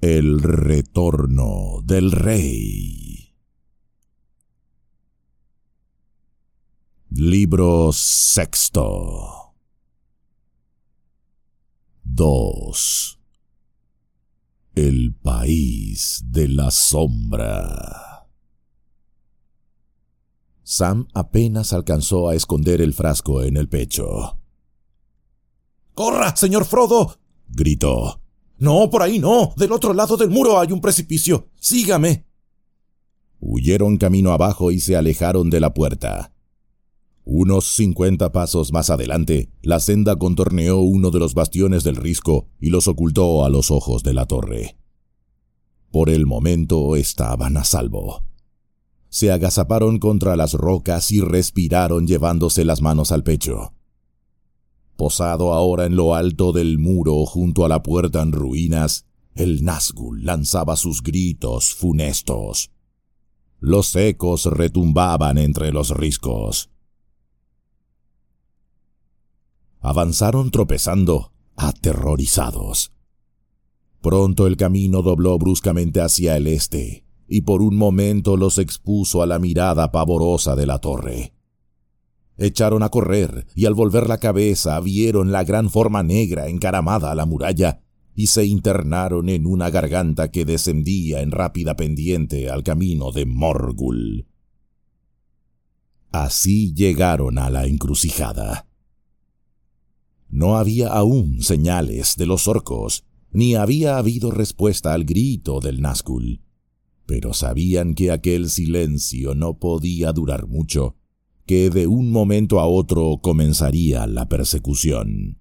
El retorno del rey. Libro sexto. 2. El país de la sombra. Sam apenas alcanzó a esconder el frasco en el pecho. ¡Corra, señor Frodo!, gritó. «No, por ahí no. Del otro lado del muro hay un precipicio. Sígame». Huyeron camino abajo y se alejaron de la puerta. Unos 50 pasos más adelante, la senda contorneó uno de los bastiones del risco y los ocultó a los ojos de la torre. Por el momento estaban a salvo. Se agazaparon contra las rocas y respiraron llevándose las manos al pecho. Posado ahora en lo alto del muro junto a la puerta en ruinas, el Nazgûl lanzaba sus gritos funestos. Los ecos retumbaban entre los riscos. Avanzaron tropezando, aterrorizados. Pronto el camino dobló bruscamente hacia el este, y por un momento los expuso a la mirada pavorosa de la torre. Echaron a correr, y al volver la cabeza vieron la gran forma negra encaramada a la muralla, y se internaron en una garganta que descendía en rápida pendiente al camino de Morgul. Así llegaron a la encrucijada. No había aún señales de los orcos, ni había habido respuesta al grito del Nazgûl, pero sabían que aquel silencio no podía durar mucho, que de un momento a otro comenzaría la persecución.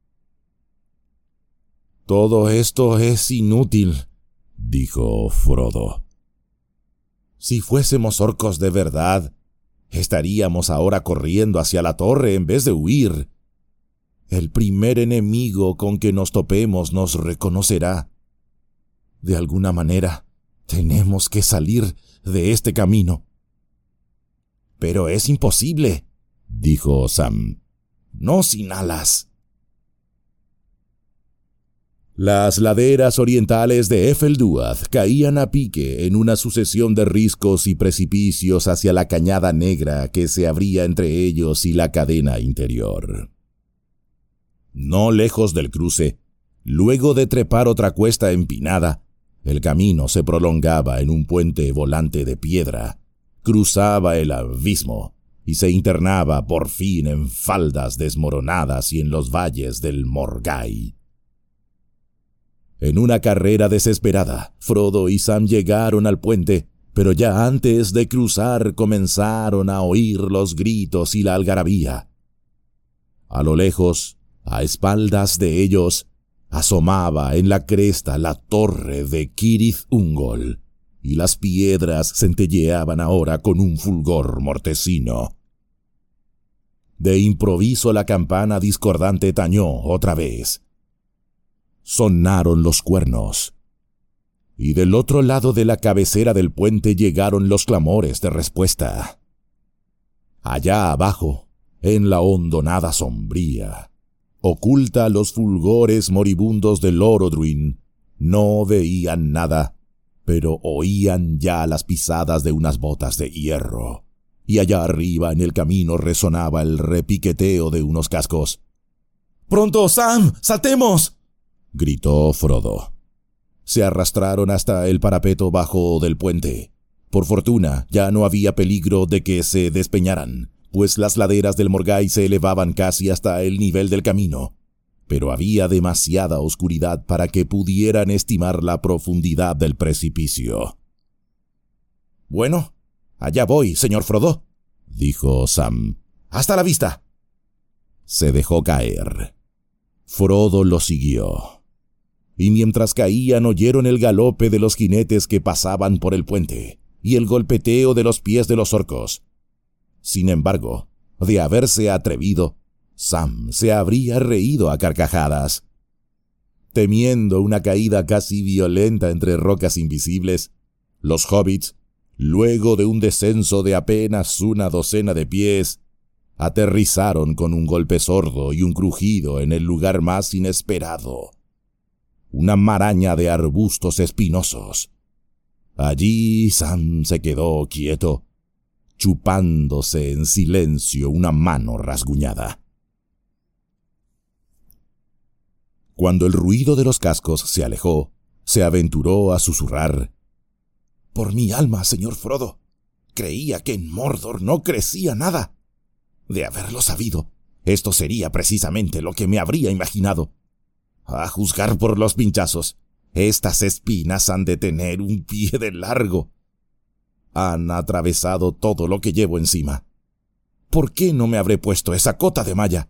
«Todo esto es inútil», dijo Frodo. «Si fuésemos orcos de verdad, estaríamos ahora corriendo hacia la torre en vez de huir. El primer enemigo con que nos topemos nos reconocerá. De alguna manera, tenemos que salir de este camino». «Pero es imposible», dijo Sam. «No sin alas». Las laderas orientales de Efelduad caían a pique en una sucesión de riscos y precipicios hacia la cañada negra que se abría entre ellos y la cadena interior. No lejos del cruce, luego de trepar otra cuesta empinada, el camino se prolongaba en un puente volante de piedra, cruzaba el abismo y se internaba por fin en faldas desmoronadas y en los valles del Morgai. En una carrera desesperada, Frodo y Sam llegaron al puente, pero ya antes de cruzar comenzaron a oír los gritos y la algarabía. A lo lejos, a espaldas de ellos, asomaba en la cresta la torre de Cirith Ungol, y las piedras centelleaban ahora con un fulgor mortecino. De improviso la campana discordante tañó otra vez. Sonaron los cuernos, y del otro lado de la cabecera del puente llegaron los clamores de respuesta. Allá abajo, en la hondonada sombría, oculta a los fulgores moribundos del Orodruin, no veían nada, pero oían ya las pisadas de unas botas de hierro, y allá arriba en el camino resonaba el repiqueteo de unos cascos. «¡Pronto, Sam! ¡Saltemos!», gritó Frodo. Se arrastraron hasta el parapeto bajo del puente. Por fortuna, ya no había peligro de que se despeñaran, pues las laderas del Morgai se elevaban casi hasta el nivel del camino, pero había demasiada oscuridad para que pudieran estimar la profundidad del precipicio. «Bueno, allá voy, señor Frodo», dijo Sam. «Hasta la vista». Se dejó caer. Frodo lo siguió. Y mientras caían oyeron el galope de los jinetes que pasaban por el puente y el golpeteo de los pies de los orcos. Sin embargo, de haberse atrevido, Sam se habría reído a carcajadas. Temiendo una caída casi violenta entre rocas invisibles, los hobbits, luego de un descenso de apenas una docena de pies, aterrizaron con un golpe sordo y un crujido en el lugar más inesperado. una maraña de arbustos espinosos. Allí Sam se quedó quieto, chupándose en silencio una mano rasguñada. Cuando el ruido de los cascos se alejó, se aventuró a susurrar: «Por mi alma, señor Frodo, creía que en Mordor no crecía nada. De haberlo sabido, esto sería precisamente lo que me habría imaginado. A juzgar por los pinchazos, estas espinas han de tener un pie de largo. Han atravesado todo lo que llevo encima. ¿Por qué no me habré puesto esa cota de malla?»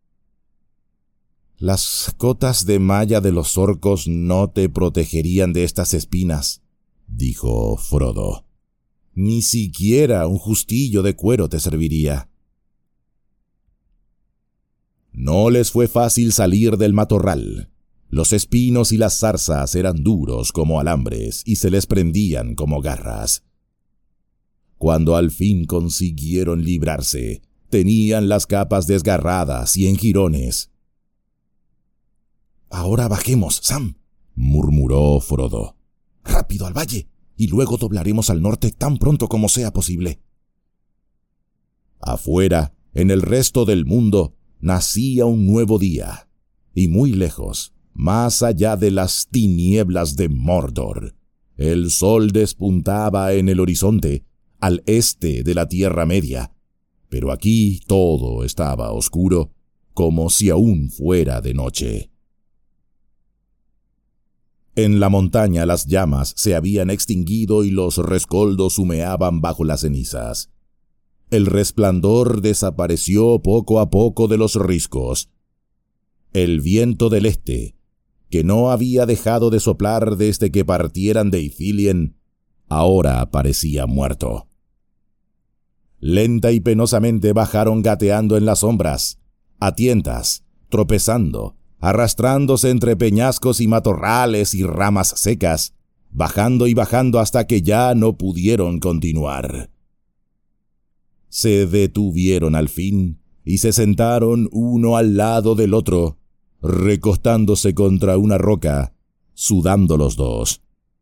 «Las cotas de malla de los orcos no te protegerían de estas espinas», dijo Frodo. «Ni siquiera un justillo de cuero te serviría». No les fue fácil salir del matorral. Los espinos y las zarzas eran duros como alambres y se les prendían como garras. Cuando al fin consiguieron librarse, tenían las capas desgarradas y en jirones. «Ahora bajemos, Sam», murmuró Frodo. «Rápido al valle, y luego doblaremos al norte tan pronto como sea posible». Afuera, en el resto del mundo, nacía un nuevo día, y muy lejos, más allá de las tinieblas de Mordor, el sol despuntaba en el horizonte, al este de la Tierra Media, pero aquí todo estaba oscuro, como si aún fuera de noche. En la montaña las llamas se habían extinguido y los rescoldos humeaban bajo las cenizas. El resplandor desapareció poco a poco de los riscos. El viento del este, que no había dejado de soplar desde que partieran de Ithilien, ahora parecía muerto. Lenta y penosamente bajaron gateando en las sombras, a tientas, tropezando, arrastrándose entre peñascos y matorrales y ramas secas, bajando y bajando hasta que ya no pudieron continuar. Se detuvieron al fin y se sentaron uno al lado del otro, recostándose contra una roca, sudando los dos.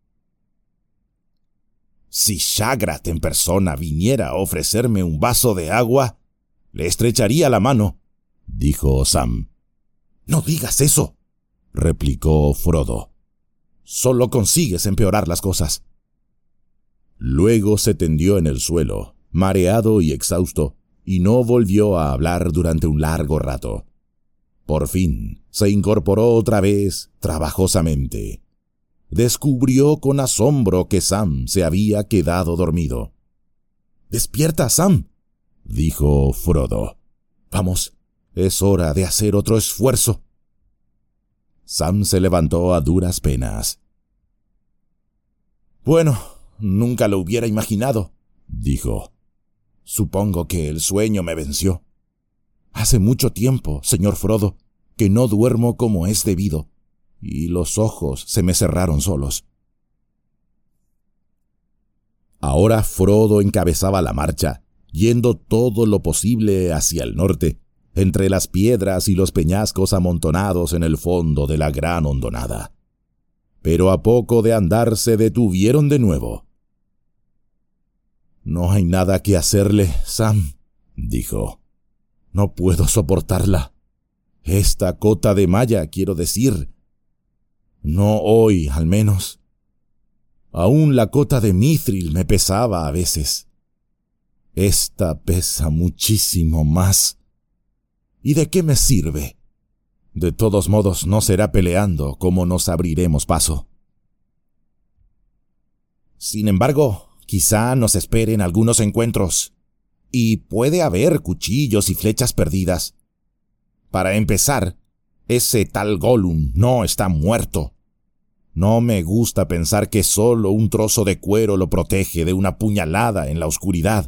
«Si Shagrat en persona viniera a ofrecerme un vaso de agua, le estrecharía la mano», dijo Sam. «No digas eso», replicó Frodo. «Solo consigues empeorar las cosas». Luego se tendió en el suelo, mareado y exhausto, y no volvió a hablar durante un largo rato. Por fin se incorporó otra vez, trabajosamente. Descubrió con asombro que Sam se había quedado dormido. «Despierta, Sam», dijo Frodo. «Vamos, es hora de hacer otro esfuerzo». Sam se levantó a duras penas. «Bueno, nunca lo hubiera imaginado», dijo. «Supongo que el sueño me venció. Hace mucho tiempo, señor Frodo, que no duermo como es debido, y los ojos se me cerraron solos». Ahora Frodo encabezaba la marcha, yendo todo lo posible hacia el norte, entre las piedras y los peñascos amontonados en el fondo de la gran hondonada. Pero a poco de andar se detuvieron de nuevo. «No hay nada que hacerle, Sam», dijo. «No puedo soportarla. Esta cota de malla, quiero decir. No hoy, al menos. Aún la cota de Mithril me pesaba a veces. Esta pesa muchísimo más. ¿Y de qué me sirve? De todos modos, no será peleando como nos abriremos paso. Sin embargo, quizá nos esperen algunos encuentros, y puede haber cuchillos y flechas perdidas. Para empezar, ese tal Gollum no está muerto. No me gusta pensar que solo un trozo de cuero lo protege de una puñalada en la oscuridad.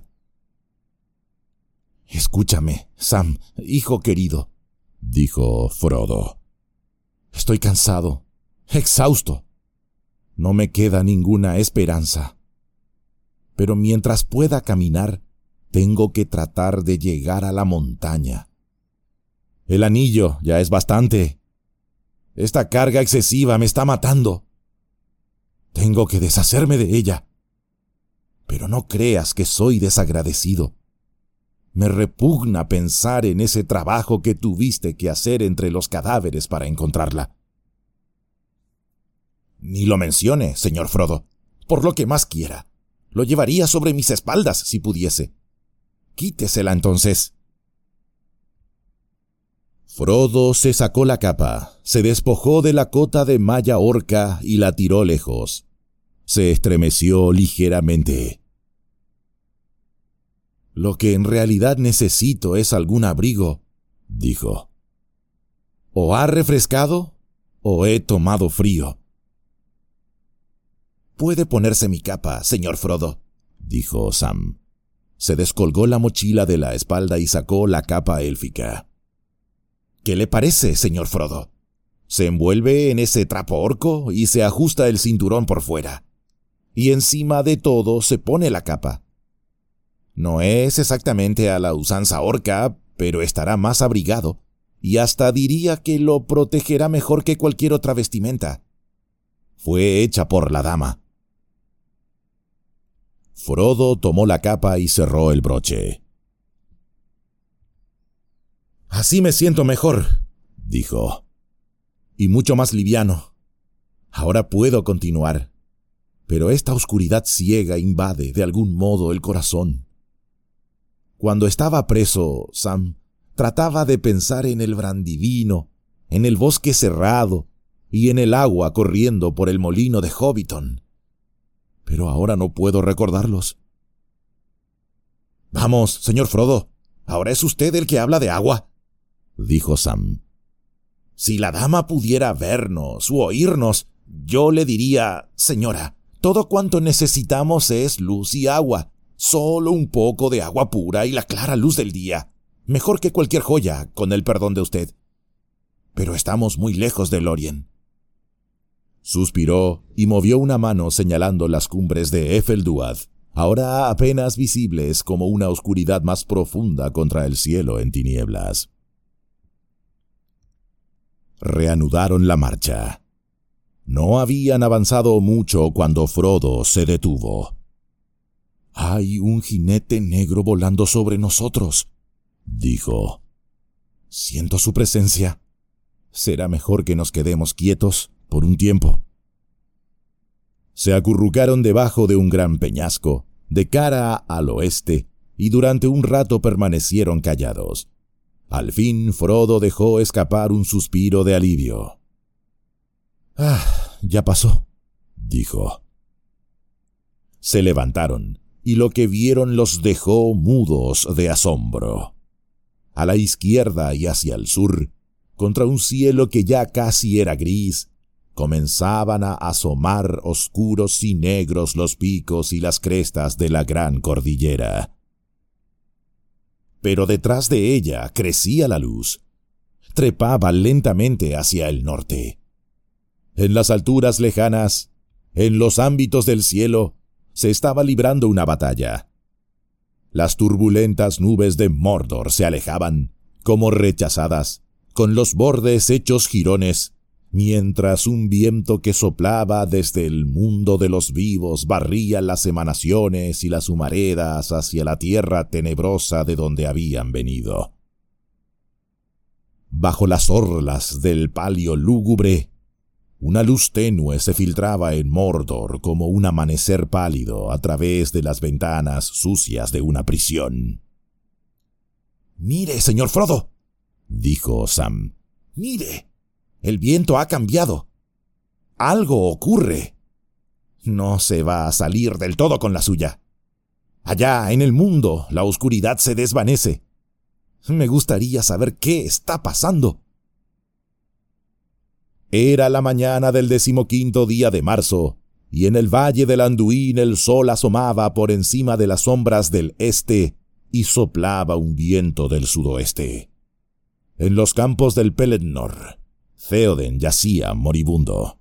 «Escúchame, Sam, hijo querido», dijo Frodo. «Estoy cansado, exhausto. No me queda ninguna esperanza. Pero mientras pueda caminar, tengo que tratar de llegar a la montaña. El anillo ya es bastante. Esta carga excesiva me está matando. Tengo que deshacerme de ella. Pero no creas que soy desagradecido. Me repugna pensar en ese trabajo que tuviste que hacer entre los cadáveres para encontrarla. Ni lo mencione, señor Frodo, por lo que más quiera. Lo llevaría sobre mis espaldas si pudiese. Quítesela entonces. Frodo se sacó la capa, se despojó de la cota de malla orca y la tiró lejos. Se estremeció ligeramente. Lo que en realidad necesito es algún abrigo, dijo. O ha refrescado o he tomado frío. Puede ponerse mi capa, señor Frodo, dijo Sam. Se descolgó la mochila de la espalda y sacó la capa élfica. ¿Qué le parece, señor Frodo? Se envuelve en ese trapo orco y se ajusta el cinturón por fuera. Y encima de todo se pone la capa. No es exactamente a la usanza orca, pero estará más abrigado, y hasta diría que lo protegerá mejor que cualquier otra vestimenta. Fue hecha por la dama. Frodo tomó la capa y cerró el broche. Así me siento mejor, dijo, y mucho más liviano. Ahora puedo continuar, pero esta oscuridad ciega invade de algún modo el corazón. Cuando estaba preso, Sam trataba de pensar en el Brandivino, en el bosque cerrado y en el agua corriendo por el molino de Hobbiton. Pero ahora no puedo recordarlos. Vamos, señor Frodo, ahora es usted el que habla de agua, dijo Sam. Si la dama pudiera vernos u oírnos, yo le diría, señora, todo cuanto necesitamos es luz y agua, solo un poco de agua pura y la clara luz del día, mejor que cualquier joya, con el perdón de usted. Pero estamos muy lejos de Lórien. Suspiró y movió una mano señalando las cumbres de Efelduad, ahora apenas visibles como una oscuridad más profunda contra el cielo en tinieblas. Reanudaron la marcha. No habían avanzado mucho cuando Frodo se detuvo. «Hay un jinete negro volando sobre nosotros», dijo. «Siento su presencia. Será mejor que nos quedemos quietos por un tiempo». Se acurrucaron debajo de un gran peñasco, de cara al oeste, y durante un rato permanecieron callados. Al fin Frodo dejó escapar un suspiro de alivio. Ya pasó», dijo. Se levantaron, y lo que vieron los dejó mudos de asombro. A la izquierda y hacia el sur, contra un cielo que ya casi era gris, comenzaban a asomar oscuros y negros los picos y las crestas de la gran cordillera. Pero detrás de ella crecía la luz. Trepaba lentamente hacia el norte. En las alturas lejanas, en los ámbitos del cielo, se estaba librando una batalla. Las turbulentas nubes de Mordor se alejaban, como rechazadas, con los bordes hechos jirones, mientras un viento que soplaba desde el mundo de los vivos barría las emanaciones y las humaredas hacia la tierra tenebrosa de donde habían venido. Bajo las orlas del palio lúgubre, una luz tenue se filtraba en Mordor como un amanecer pálido a través de las ventanas sucias de una prisión. «Mire, señor Frodo», dijo Sam. «Mire. El viento ha cambiado. Algo ocurre. No se va a salir del todo con la suya. Allá, en el mundo, la oscuridad se desvanece. Me gustaría saber qué está pasando». Era la mañana del 15º día de marzo, y en el valle del Anduin el sol asomaba por encima de las sombras del este y soplaba un viento del sudoeste. En los campos del Pelennor, Theoden yacía moribundo.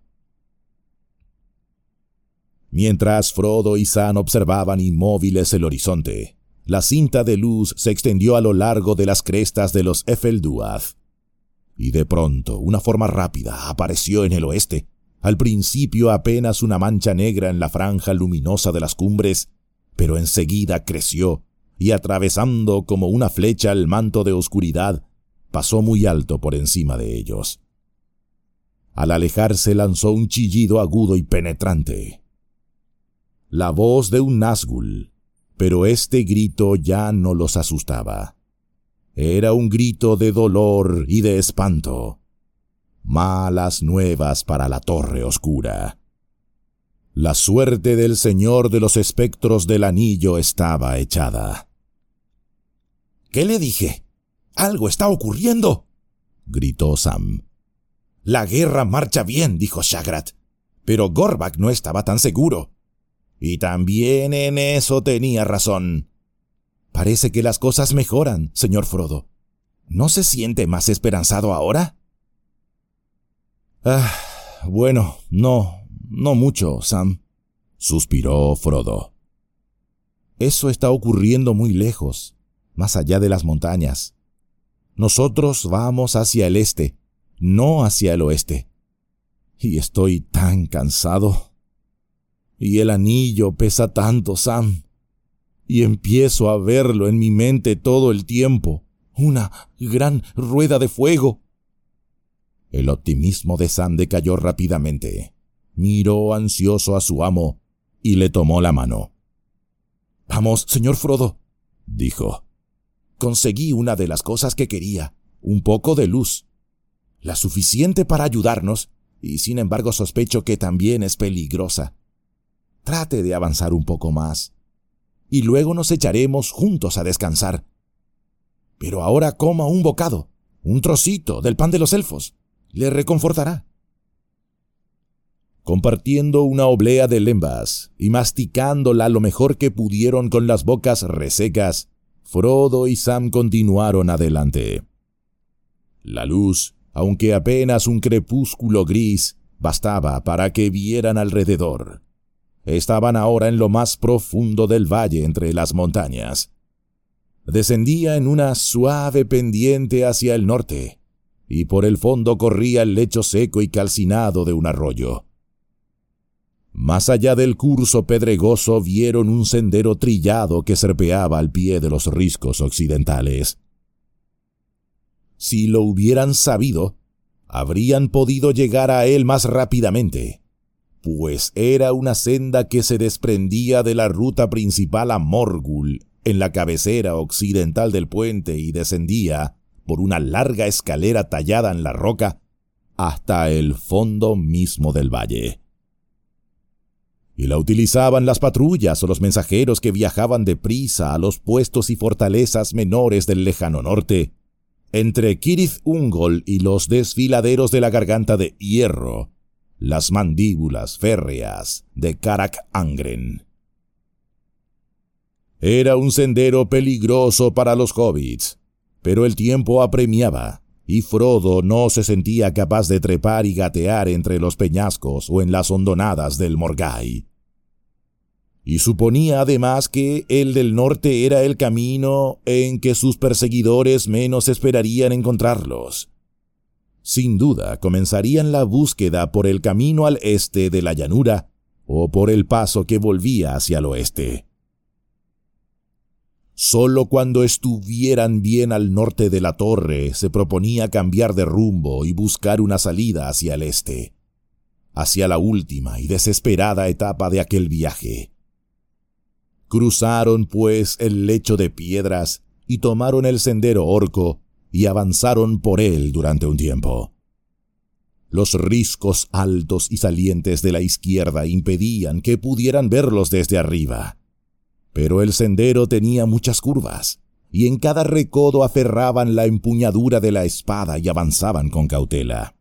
Mientras Frodo y Sam observaban inmóviles el horizonte, la cinta de luz se extendió a lo largo de las crestas de los Efelduad. y de pronto una forma rápida apareció en el oeste, al principio apenas una mancha negra en la franja luminosa de las cumbres, pero enseguida creció y atravesando como una flecha el manto de oscuridad, pasó muy alto por encima de ellos. Al alejarse lanzó un chillido agudo y penetrante. La voz de un Nazgûl, pero este grito ya no los asustaba. Era un grito de dolor y de espanto. Malas nuevas para la Torre Oscura. La suerte del Señor de los Espectros del Anillo estaba echada. —¿Qué le dije? ¡Algo está ocurriendo! —gritó Sam. La guerra marcha bien, dijo Shagrat, pero Gorbak no estaba tan seguro. Y también en eso tenía razón. Parece que las cosas mejoran, señor Frodo. ¿No se siente más esperanzado ahora? Bueno, no mucho, Sam, suspiró Frodo. Eso está ocurriendo muy lejos, más allá de las montañas. Nosotros vamos hacia el este, no hacia el oeste. Y estoy tan cansado. Y el anillo pesa tanto, Sam. Y empiezo a verlo en mi mente todo el tiempo. Una gran rueda de fuego. El optimismo de Sam decayó rápidamente. Miró ansioso a su amo y le tomó la mano. —Vamos, señor Frodo —dijo—. Conseguí una de las cosas que quería, un poco de luz. La suficiente para ayudarnos, y sin embargo sospecho que también es peligrosa. Trate de avanzar un poco más, y luego nos echaremos juntos a descansar. Pero ahora coma un bocado, un trocito del pan de los elfos. Le reconfortará. Compartiendo una oblea de lembas y masticándola lo mejor que pudieron con las bocas resecas, Frodo y Sam continuaron adelante. La luz, aunque apenas un crepúsculo gris, bastaba para que vieran alrededor. Estaban ahora en lo más profundo del valle entre las montañas. Descendía en una suave pendiente hacia el norte, y por el fondo corría el lecho seco y calcinado de un arroyo. Más allá del curso pedregoso vieron un sendero trillado que serpeaba al pie de los riscos occidentales. Si lo hubieran sabido, habrían podido llegar a él más rápidamente, pues era una senda que se desprendía de la ruta principal a Morgul, en la cabecera occidental del puente, y descendía por una larga escalera tallada en la roca hasta el fondo mismo del valle. Y la utilizaban las patrullas o los mensajeros que viajaban deprisa a los puestos y fortalezas menores del lejano norte, entre Cirith Ungol y los desfiladeros de la Garganta de Hierro, las mandíbulas férreas de Karak Angren. Era un sendero peligroso para los hobbits, pero el tiempo apremiaba, y Frodo no se sentía capaz de trepar y gatear entre los peñascos o en las hondonadas del Morgai. Y suponía además que el del norte era el camino en que sus perseguidores menos esperarían encontrarlos. Sin duda comenzarían la búsqueda por el camino al este de la llanura o por el paso que volvía hacia el oeste. Solo cuando estuvieran bien al norte de la torre se proponía cambiar de rumbo y buscar una salida hacia el este, hacia la última y desesperada etapa de aquel viaje. Cruzaron, pues, el lecho de piedras y tomaron el sendero orco y avanzaron por él durante un tiempo. Los riscos altos y salientes de la izquierda impedían que pudieran verlos desde arriba. Pero el sendero tenía muchas curvas, y en cada recodo aferraban la empuñadura de la espada y avanzaban con cautela.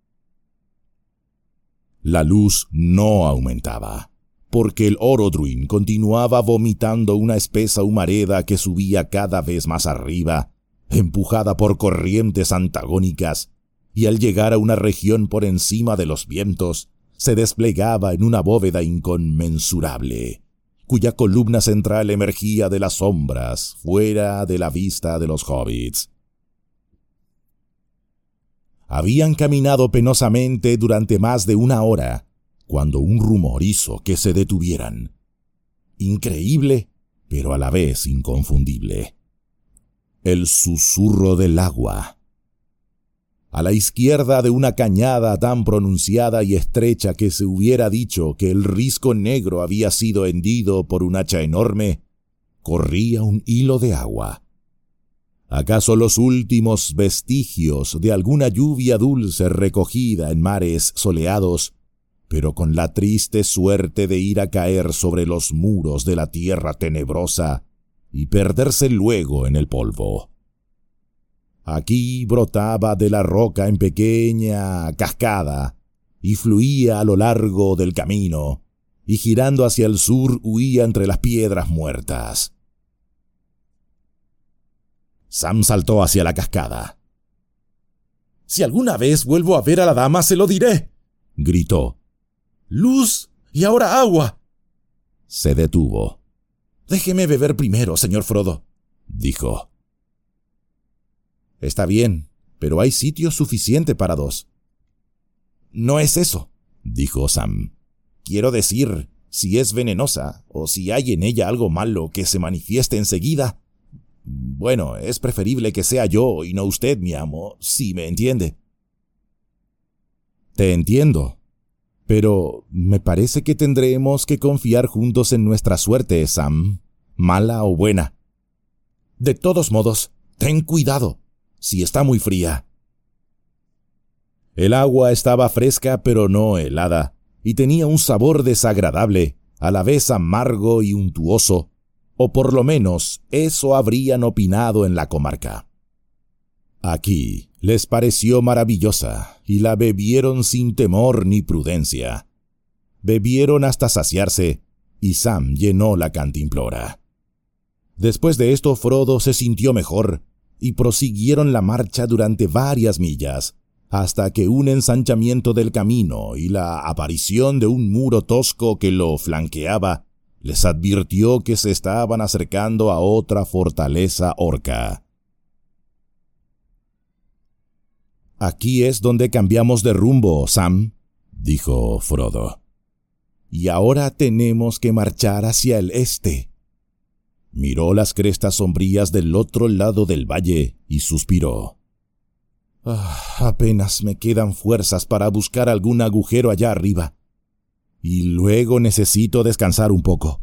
La luz no aumentaba, porque el Orodruin continuaba vomitando una espesa humareda que subía cada vez más arriba, empujada por corrientes antagónicas, y al llegar a una región por encima de los vientos, se desplegaba en una bóveda inconmensurable, cuya columna central emergía de las sombras, fuera de la vista de los hobbits. Habían caminado penosamente durante más de 1 hora, cuando un rumor hizo que se detuvieran. Increíble, pero a la vez inconfundible. El susurro del agua. A la izquierda de una cañada tan pronunciada y estrecha que se hubiera dicho que el risco negro había sido hendido por un hacha enorme, corría un hilo de agua. ¿Acaso los últimos vestigios de alguna lluvia dulce recogida en mares soleados, pero con la triste suerte de ir a caer sobre los muros de la tierra tenebrosa y perderse luego en el polvo? Aquí brotaba de la roca en pequeña cascada y fluía a lo largo del camino, y girando hacia el sur huía entre las piedras muertas. Sam saltó hacia la cascada. «Si alguna vez vuelvo a ver a la dama, se lo diré», gritó. «¡Luz! ¡Y ahora agua!». Se detuvo. «Déjeme beber primero, señor Frodo», dijo. «Está bien, pero hay sitio suficiente para 2. «No es eso», dijo Sam. «Quiero decir, si es venenosa, o si hay en ella algo malo que se manifieste enseguida. Bueno, es preferible que sea yo y no usted, mi amo, si me entiende». «Te entiendo, pero me parece que tendremos que confiar juntos en nuestra suerte, Sam, mala o buena. De todos modos, ten cuidado. Si está muy fría». El agua estaba fresca pero no helada, y tenía un sabor desagradable, a la vez amargo y untuoso, o por lo menos eso habrían opinado en la comarca. Aquí les pareció maravillosa, y la bebieron sin temor ni prudencia. Bebieron hasta saciarse, y Sam llenó la cantimplora. Después de esto Frodo se sintió mejor, y prosiguieron la marcha durante varias millas, hasta que un ensanchamiento del camino y la aparición de un muro tosco que lo flanqueaba les advirtió que se estaban acercando a otra fortaleza orca. «Aquí es donde cambiamos de rumbo, Sam», dijo Frodo. «Y ahora tenemos que marchar hacia el este». Miró las crestas sombrías del otro lado del valle y suspiró. Apenas me quedan fuerzas para buscar algún agujero allá arriba. Y luego necesito descansar un poco».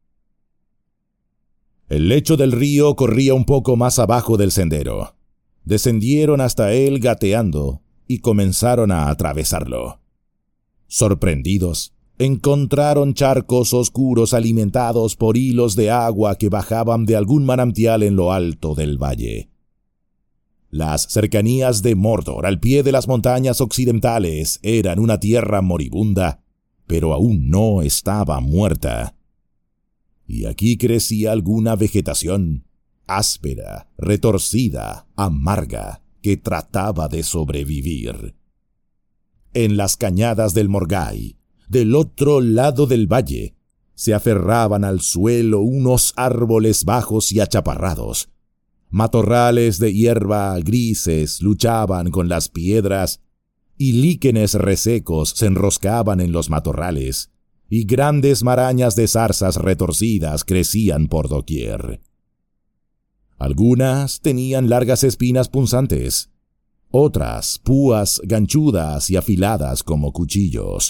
El lecho del río corría un poco más abajo del sendero. Descendieron hasta él gateando y comenzaron a atravesarlo. Sorprendidos, encontraron charcos oscuros alimentados por hilos de agua que bajaban de algún manantial en lo alto del valle. Las cercanías de Mordor, al pie de las montañas occidentales, eran una tierra moribunda, pero aún no estaba muerta. Y aquí crecía alguna vegetación, áspera, retorcida, amarga, que trataba de sobrevivir. En las cañadas del Morgai, del otro lado del valle, se aferraban al suelo unos árboles bajos y achaparrados. Matorrales de hierba grises luchaban con las piedras, y líquenes resecos se enroscaban en los matorrales, y grandes marañas de zarzas retorcidas crecían por doquier. Algunas tenían largas espinas punzantes, otras púas ganchudas y afiladas como cuchillos.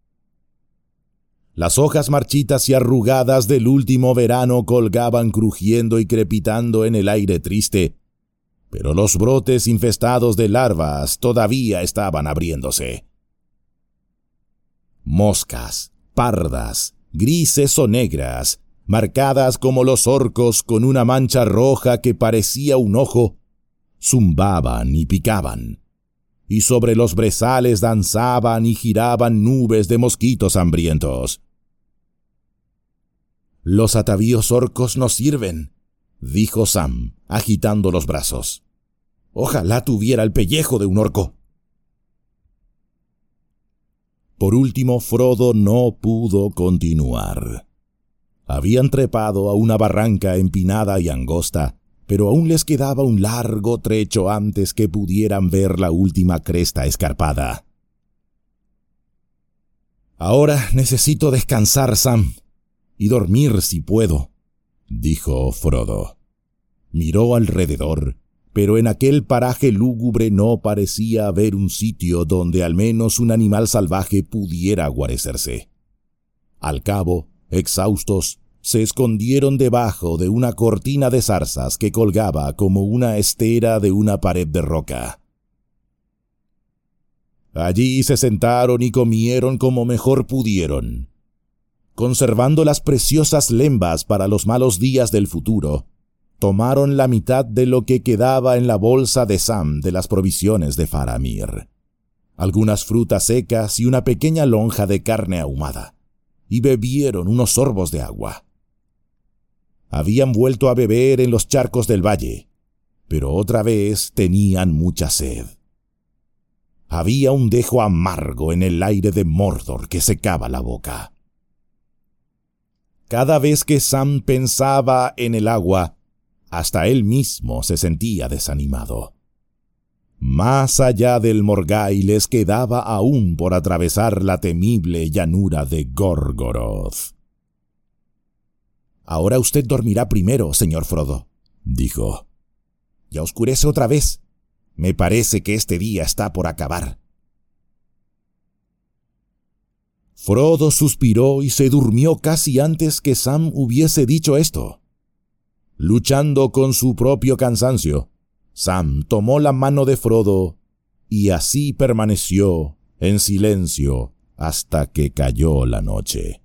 Las hojas marchitas y arrugadas del último verano colgaban crujiendo y crepitando en el aire triste, pero los brotes infestados de larvas todavía estaban abriéndose. Moscas, pardas, grises o negras, marcadas como los orcos con una mancha roja que parecía un ojo, zumbaban y picaban, y sobre los brezales danzaban y giraban nubes de mosquitos hambrientos. «Los atavíos orcos no sirven», dijo Sam, agitando los brazos. «Ojalá tuviera el pellejo de un orco». Por último, Frodo no pudo continuar. Habían trepado a una barranca empinada y angosta, pero aún les quedaba un largo trecho antes que pudieran ver la última cresta escarpada. «Ahora necesito descansar, Sam, y dormir si puedo», dijo Frodo. Miró alrededor, pero en aquel paraje lúgubre no parecía haber un sitio donde al menos un animal salvaje pudiera guarecerse. Al cabo, exhaustos, se escondieron debajo de una cortina de zarzas que colgaba como una estera de una pared de roca. Allí se sentaron y comieron como mejor pudieron. Conservando las preciosas lembas para los malos días del futuro, tomaron la mitad de lo que quedaba en la bolsa de Sam de las provisiones de Faramir, algunas frutas secas y una pequeña lonja de carne ahumada, y bebieron unos sorbos de agua. Habían vuelto a beber en los charcos del valle, pero otra vez tenían mucha sed. Había un dejo amargo en el aire de Mordor que secaba la boca. Cada vez que Sam pensaba en el agua, hasta él mismo se sentía desanimado. Más allá del Morgai les quedaba aún por atravesar la temible llanura de Gorgoroth. «Ahora usted dormirá primero, señor Frodo», dijo. «Ya oscurece otra vez. Me parece que este día está por acabar». Frodo suspiró y se durmió casi antes que Sam hubiese dicho esto. Luchando con su propio cansancio, Sam tomó la mano de Frodo y así permaneció en silencio hasta que cayó la noche.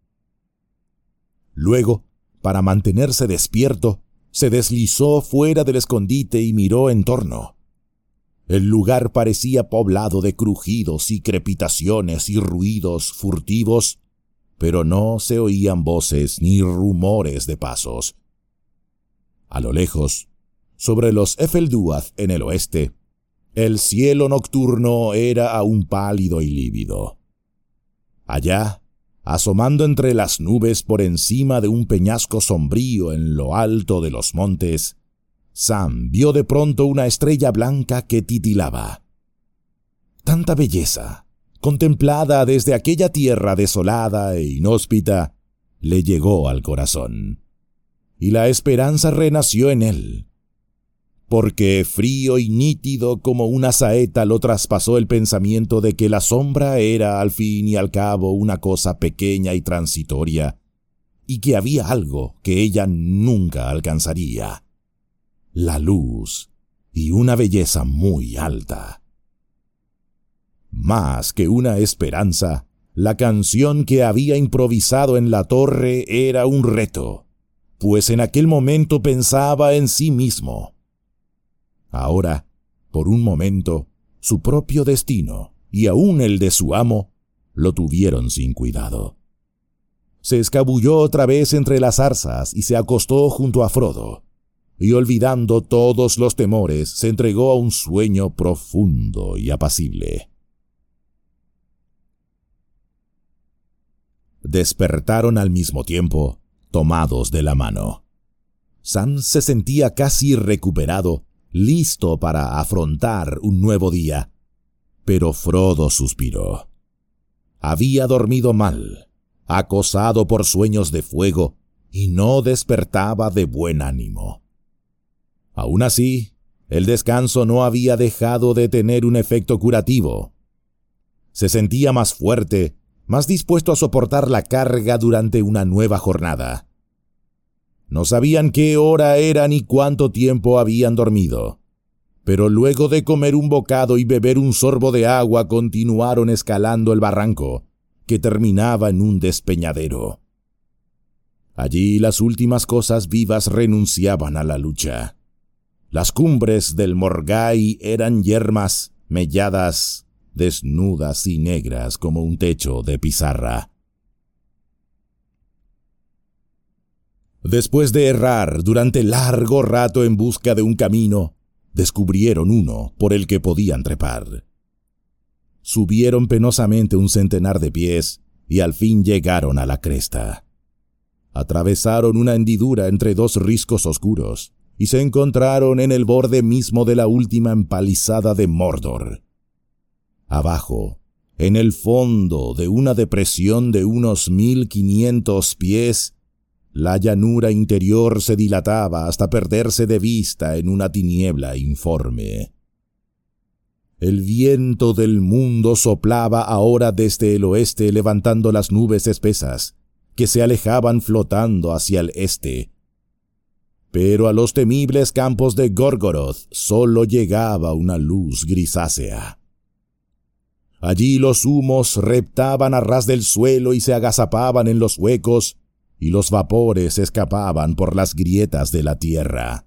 Luego, para mantenerse despierto, se deslizó fuera del escondite y miró en torno. El lugar parecía poblado de crujidos y crepitaciones y ruidos furtivos, pero no se oían voces ni rumores de pasos. A lo lejos, sobre los Efelduath en el oeste, el cielo nocturno era aún pálido y lívido. Allá, asomando entre las nubes por encima de un peñasco sombrío en lo alto de los montes, Sam vio de pronto una estrella blanca que titilaba. Tanta belleza, contemplada desde aquella tierra desolada e inhóspita, le llegó al corazón, y la esperanza renació en él, porque frío y nítido como una saeta lo traspasó el pensamiento de que la sombra era al fin y al cabo una cosa pequeña y transitoria, y que había algo que ella nunca alcanzaría: la luz y una belleza muy alta. Más que una esperanza, la canción que había improvisado en la torre era un reto, pues en aquel momento pensaba en sí mismo. Ahora, por un momento, su propio destino y aún el de su amo lo tuvieron sin cuidado. Se escabulló otra vez entre las zarzas y se acostó junto a Frodo, y olvidando todos los temores, se entregó a un sueño profundo y apacible. Despertaron al mismo tiempo, tomados de la mano. Sam se sentía casi recuperado, listo para afrontar un nuevo día, pero Frodo suspiró. Había dormido mal, acosado por sueños de fuego, y no despertaba de buen ánimo. Aún así, el descanso no había dejado de tener un efecto curativo. Se sentía más fuerte, más dispuesto a soportar la carga durante una nueva jornada. No sabían qué hora era ni cuánto tiempo habían dormido, pero luego de comer un bocado y beber un sorbo de agua continuaron escalando el barranco, que terminaba en un despeñadero. Allí las últimas cosas vivas renunciaban a la lucha. Las cumbres del Morgai eran yermas, melladas, desnudas y negras como un techo de pizarra. Después de errar durante largo rato en busca de un camino, descubrieron uno por el que podían trepar. Subieron penosamente un centenar de pies y al fin llegaron a la cresta. Atravesaron una hendidura entre dos riscos oscuros y se encontraron en el borde mismo de la última empalizada de Mordor. Abajo, en el fondo de una depresión de unos 1500 pies, la llanura interior se dilataba hasta perderse de vista en una tiniebla informe. El viento del mundo soplaba ahora desde el oeste levantando las nubes espesas, que se alejaban flotando hacia el este. Pero a los temibles campos de Gorgoroth solo llegaba una luz grisácea. Allí los humos reptaban a ras del suelo y se agazapaban en los huecos, y los vapores escapaban por las grietas de la tierra.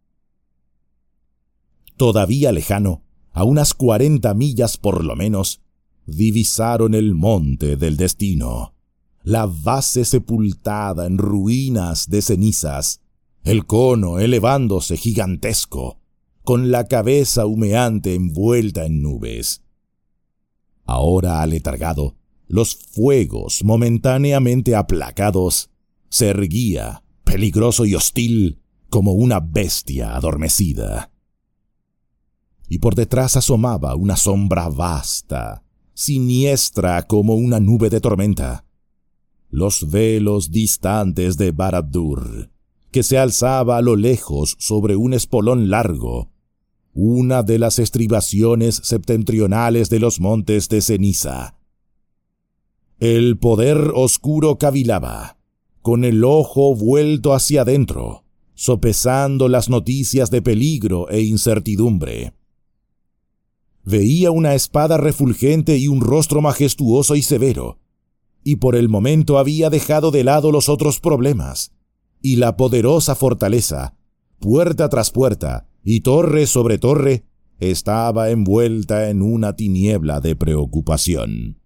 Todavía lejano, a unas 40 millas por lo menos, divisaron el monte del destino, la base sepultada en ruinas de cenizas, el cono elevándose gigantesco, con la cabeza humeante envuelta en nubes. Ahora aletargado, los fuegos momentáneamente aplacados, se erguía, peligroso y hostil, como una bestia adormecida. Y por detrás asomaba una sombra vasta, siniestra como una nube de tormenta. Los velos distantes de Barad-dûr, que se alzaba a lo lejos sobre un espolón largo, una de las estribaciones septentrionales de los montes de ceniza. El poder oscuro cavilaba, con el ojo vuelto hacia adentro, sopesando las noticias de peligro e incertidumbre. Veía una espada refulgente y un rostro majestuoso y severo, y por el momento había dejado de lado los otros problemas, y la poderosa fortaleza, puerta tras puerta y torre sobre torre, estaba envuelta en una tiniebla de preocupación.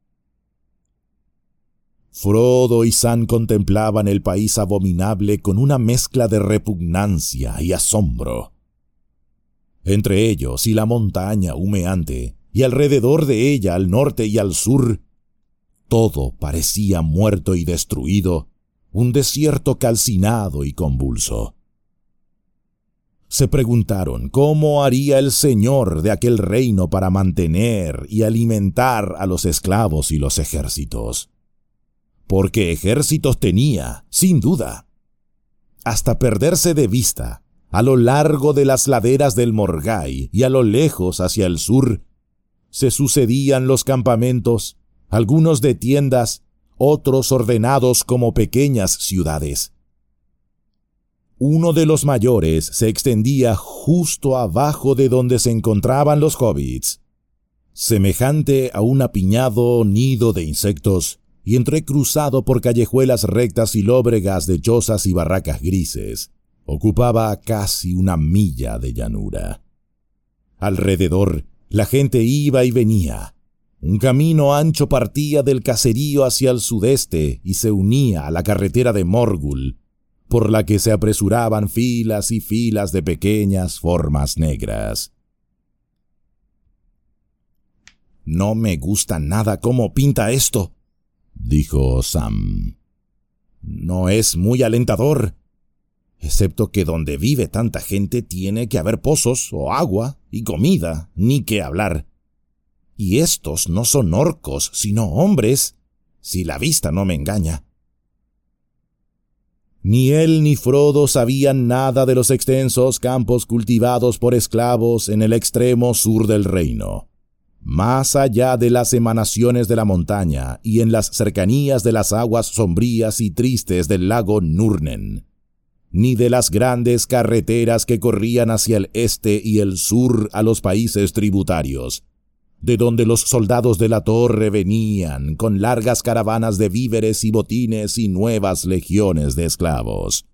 Frodo y Sam contemplaban el país abominable con una mezcla de repugnancia y asombro. Entre ellos y la montaña humeante, y alrededor de ella al norte y al sur, todo parecía muerto y destruido, un desierto calcinado y convulso. Se preguntaron cómo haría el señor de aquel reino para mantener y alimentar a los esclavos y los ejércitos. Porque ejércitos tenía, sin duda. Hasta perderse de vista, a lo largo de las laderas del Morgai y a lo lejos hacia el sur, se sucedían los campamentos, algunos de tiendas, otros ordenados como pequeñas ciudades. Uno de los mayores se extendía justo abajo de donde se encontraban los hobbits, semejante a un apiñado nido de insectos y entrecruzado por callejuelas rectas y lóbregas de chozas y barracas grises. Ocupaba casi una milla de llanura. Alrededor, la gente iba y venía. Un camino ancho partía del caserío hacia el sudeste y se unía a la carretera de Morgul, por la que se apresuraban filas y filas de pequeñas formas negras. «No me gusta nada cómo pinta esto», dijo Sam. «No es muy alentador, excepto que donde vive tanta gente tiene que haber pozos o agua y comida, ni qué hablar. Y estos no son orcos, sino hombres, si la vista no me engaña». Ni él ni Frodo sabían nada de los extensos campos cultivados por esclavos en el extremo sur del reino, más allá de las emanaciones de la montaña y en las cercanías de las aguas sombrías y tristes del lago Nurnen, ni de las grandes carreteras que corrían hacia el este y el sur a los países tributarios, de donde los soldados de la torre venían con largas caravanas de víveres y botines y nuevas legiones de esclavos.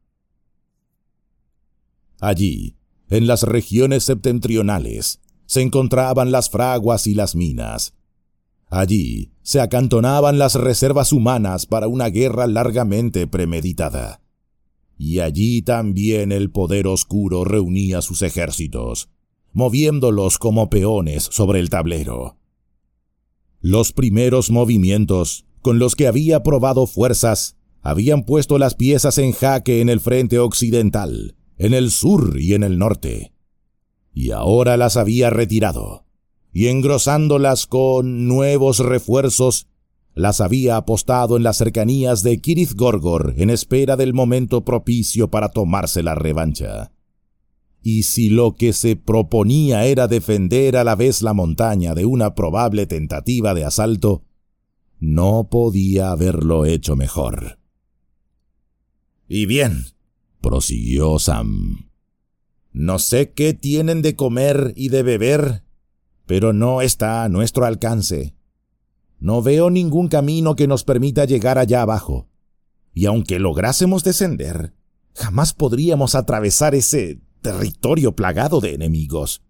Allí, en las regiones septentrionales, se encontraban las fraguas y las minas. Allí se acantonaban las reservas humanas para una guerra largamente premeditada. Y allí también el poder oscuro reunía sus ejércitos, moviéndolos como peones sobre el tablero. Los primeros movimientos, con los que había probado fuerzas, habían puesto las piezas en jaque en el frente occidental, en el sur y en el norte, y ahora las había retirado, y engrosándolas con nuevos refuerzos, las había apostado en las cercanías de Cirith Gorgor en espera del momento propicio para tomarse la revancha. Y si lo que se proponía era defender a la vez la montaña de una probable tentativa de asalto, no podía haberlo hecho mejor. «Y bien», prosiguió Sam, «no sé qué tienen de comer y de beber, pero no está a nuestro alcance. No veo ningún camino que nos permita llegar allá abajo, y aunque lográsemos descender, jamás podríamos atravesar ese territorio plagado de enemigos.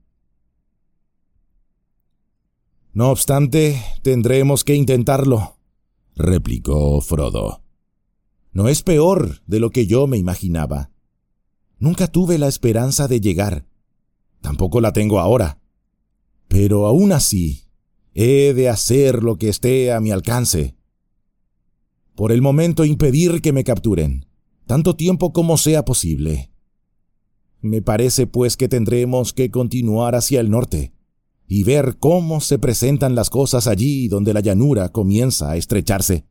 No obstante, tendremos que intentarlo», replicó Frodo. «No es peor de lo que yo me imaginaba. Nunca tuve la esperanza de llegar. Tampoco la tengo ahora. Pero aún así, he de hacer lo que esté a mi alcance. Por el momento impedir que me capturen, tanto tiempo como sea posible. Me parece pues que tendremos que continuar hacia el norte y ver cómo se presentan las cosas allí donde la llanura comienza a estrecharse».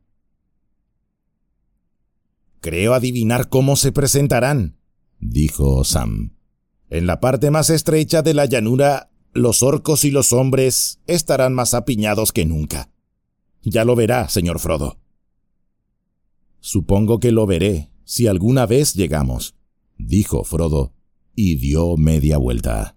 «Creo adivinar cómo se presentarán», dijo Sam. «En la parte más estrecha de la llanura, los orcos y los hombres estarán más apiñados que nunca. Ya lo verá, señor Frodo». «Supongo que lo veré, si alguna vez llegamos», dijo Frodo, y dio media vuelta.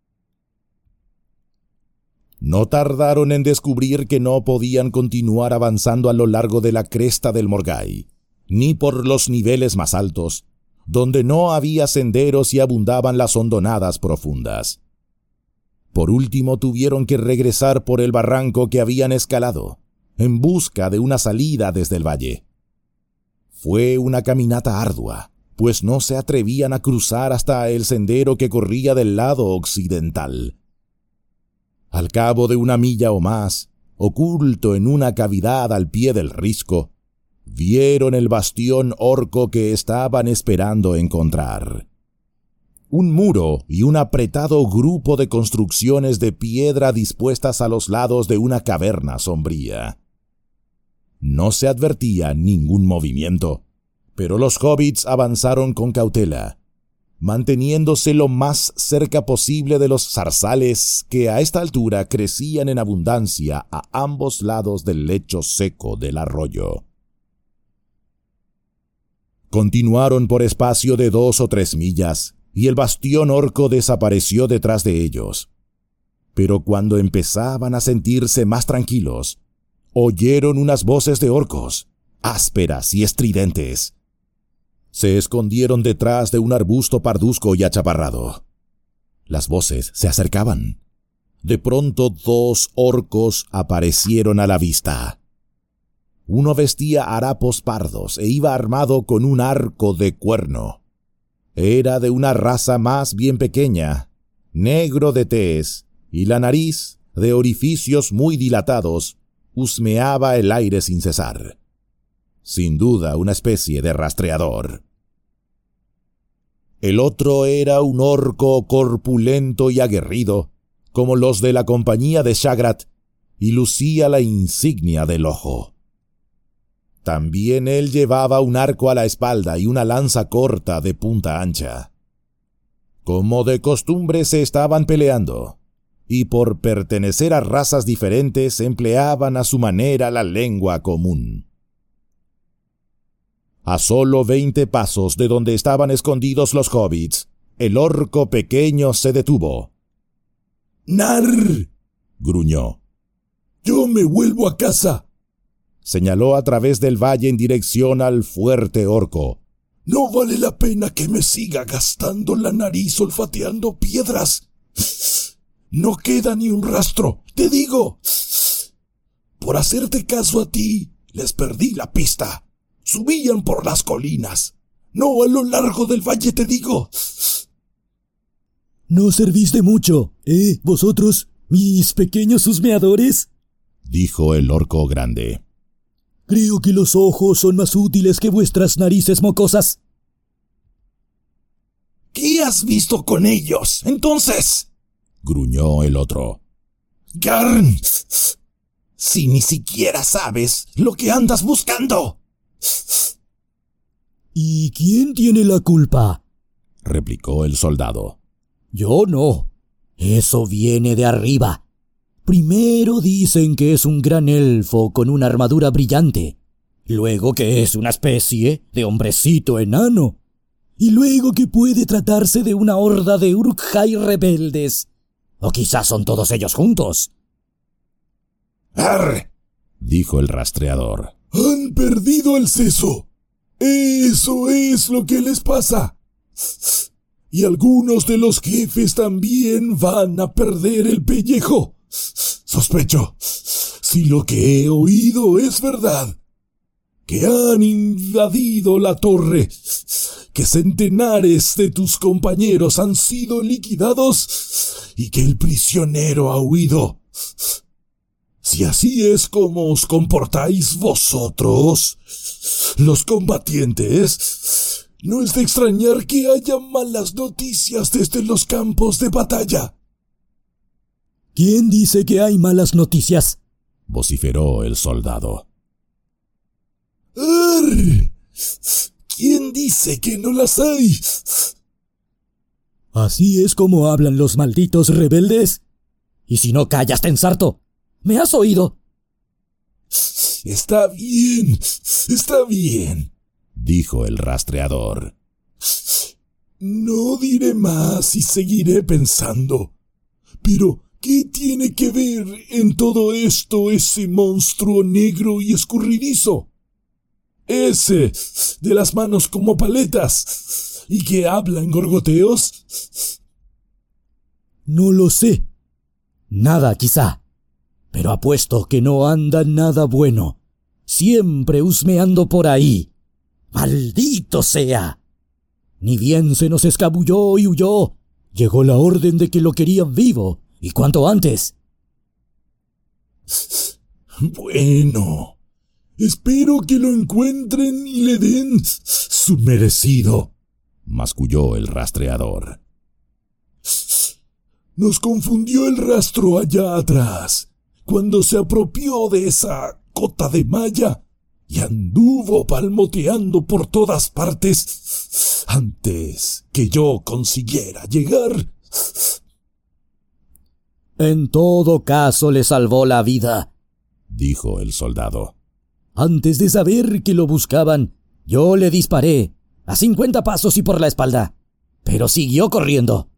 No tardaron en descubrir que no podían continuar avanzando a lo largo de la cresta del Morgai, ni por los niveles más altos, donde no había senderos y abundaban las hondonadas profundas. Por último tuvieron que regresar por el barranco que habían escalado, en busca de una salida desde el valle. Fue una caminata ardua, pues no se atrevían a cruzar hasta el sendero que corría del lado occidental. Al cabo de 1 milla o más, oculto en una cavidad al pie del risco, vieron el bastión orco que estaban esperando encontrar. Un muro y un apretado grupo de construcciones de piedra dispuestas a los lados de una caverna sombría. No se advertía ningún movimiento, pero los hobbits avanzaron con cautela, manteniéndose lo más cerca posible de los zarzales que a esta altura crecían en abundancia a ambos lados del lecho seco del arroyo. Continuaron por espacio de 2 o 3 millas, y el bastión orco desapareció detrás de ellos. Pero cuando empezaban a sentirse más tranquilos, oyeron unas voces de orcos, ásperas y estridentes. Se escondieron detrás de un arbusto parduzco y achaparrado. Las voces se acercaban. De pronto 2 orcos aparecieron a la vista. Uno vestía harapos pardos e iba armado con un arco de cuerno. Era de una raza más bien pequeña, negro de tez, y la nariz, de orificios muy dilatados, husmeaba el aire sin cesar. Sin duda una especie de rastreador. El otro era un orco corpulento y aguerrido, como los de la compañía de Shagrat, y lucía la insignia del ojo. También él llevaba un arco a la espalda y una lanza corta de punta ancha. Como de costumbre se estaban peleando, y por pertenecer a razas diferentes empleaban a su manera la lengua común. A solo 20 pasos de donde estaban escondidos los hobbits, el orco pequeño se detuvo. «¡Narr!», gruñó. «Yo me vuelvo a casa». Señaló a través del valle en dirección al fuerte orco. «No vale la pena que me siga gastando la nariz olfateando piedras. No queda ni un rastro, te digo. Por hacerte caso a ti, les perdí la pista. Subían por las colinas, no a lo largo del valle, te digo». «No servís de mucho, vosotros, mis pequeños husmeadores», dijo el orco grande. «Creo que los ojos son más útiles que vuestras narices mocosas». ¿Qué has visto con ellos, entonces? Gruñó el otro. Garn, si ni siquiera sabes lo que andas buscando. ¿Y quién tiene la culpa? Replicó el soldado. Yo no. Eso viene de arriba. Primero dicen que es un gran elfo con una armadura brillante. Luego que es una especie de hombrecito enano. Y luego que puede tratarse de una horda de Uruk-hai rebeldes. O quizás son todos ellos juntos. ¡Arr! Dijo el rastreador. Han perdido el seso. Eso es lo que les pasa. Y algunos de los jefes también van a perder el pellejo. Sospecho, si lo que he oído es verdad, que han invadido la torre, que centenares de tus compañeros han sido liquidados y que el prisionero ha huido. Si así es como os comportáis vosotros, los combatientes, no es de extrañar que haya malas noticias desde los campos de batalla. ¿Quién dice que hay malas noticias? Vociferó el soldado. ¡Arr! ¿Quién dice que no las hay? ¿Así es como hablan los malditos rebeldes? Y si no callas, te ensarto. ¿Me has oído? Está bien, dijo el rastreador. No diré más y seguiré pensando. Pero, ¿qué tiene que ver en todo esto ese monstruo negro y escurridizo? Ese, de las manos como paletas, y que habla en gorgoteos. No lo sé. Nada, quizá. Pero apuesto que no anda nada bueno. Siempre husmeando por ahí. ¡Maldito sea! Ni bien se nos escabulló y huyó. Llegó la orden de que lo querían vivo. ¿Y cuánto antes? Bueno, espero que lo encuentren y le den su merecido, masculló el rastreador. Nos confundió el rastro allá atrás, cuando se apropió de esa cota de malla y anduvo palmoteando por todas partes antes que yo consiguiera llegar. En todo caso le salvó la vida, dijo el soldado. Antes de saber que lo buscaban, yo le disparé a 50 pasos y por la espalda, pero siguió corriendo.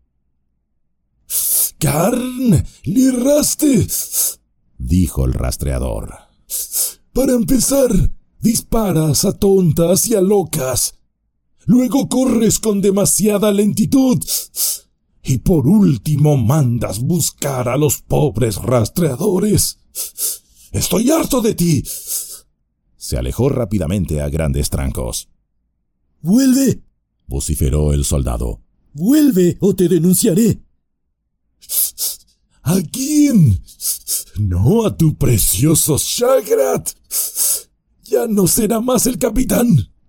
¡Garn! ¡Le erraste!, dijo el rastreador. Para empezar, disparas a tontas y a locas. Luego corres con demasiada lentitud. Y por último mandas buscar a los pobres rastreadores. ¡Estoy harto de ti! Se alejó rápidamente a grandes trancos. ¡Vuelve!, vociferó el soldado. ¡Vuelve o te denunciaré! ¿A quién? No a tu precioso Shagrat. Ya no será más el capitán.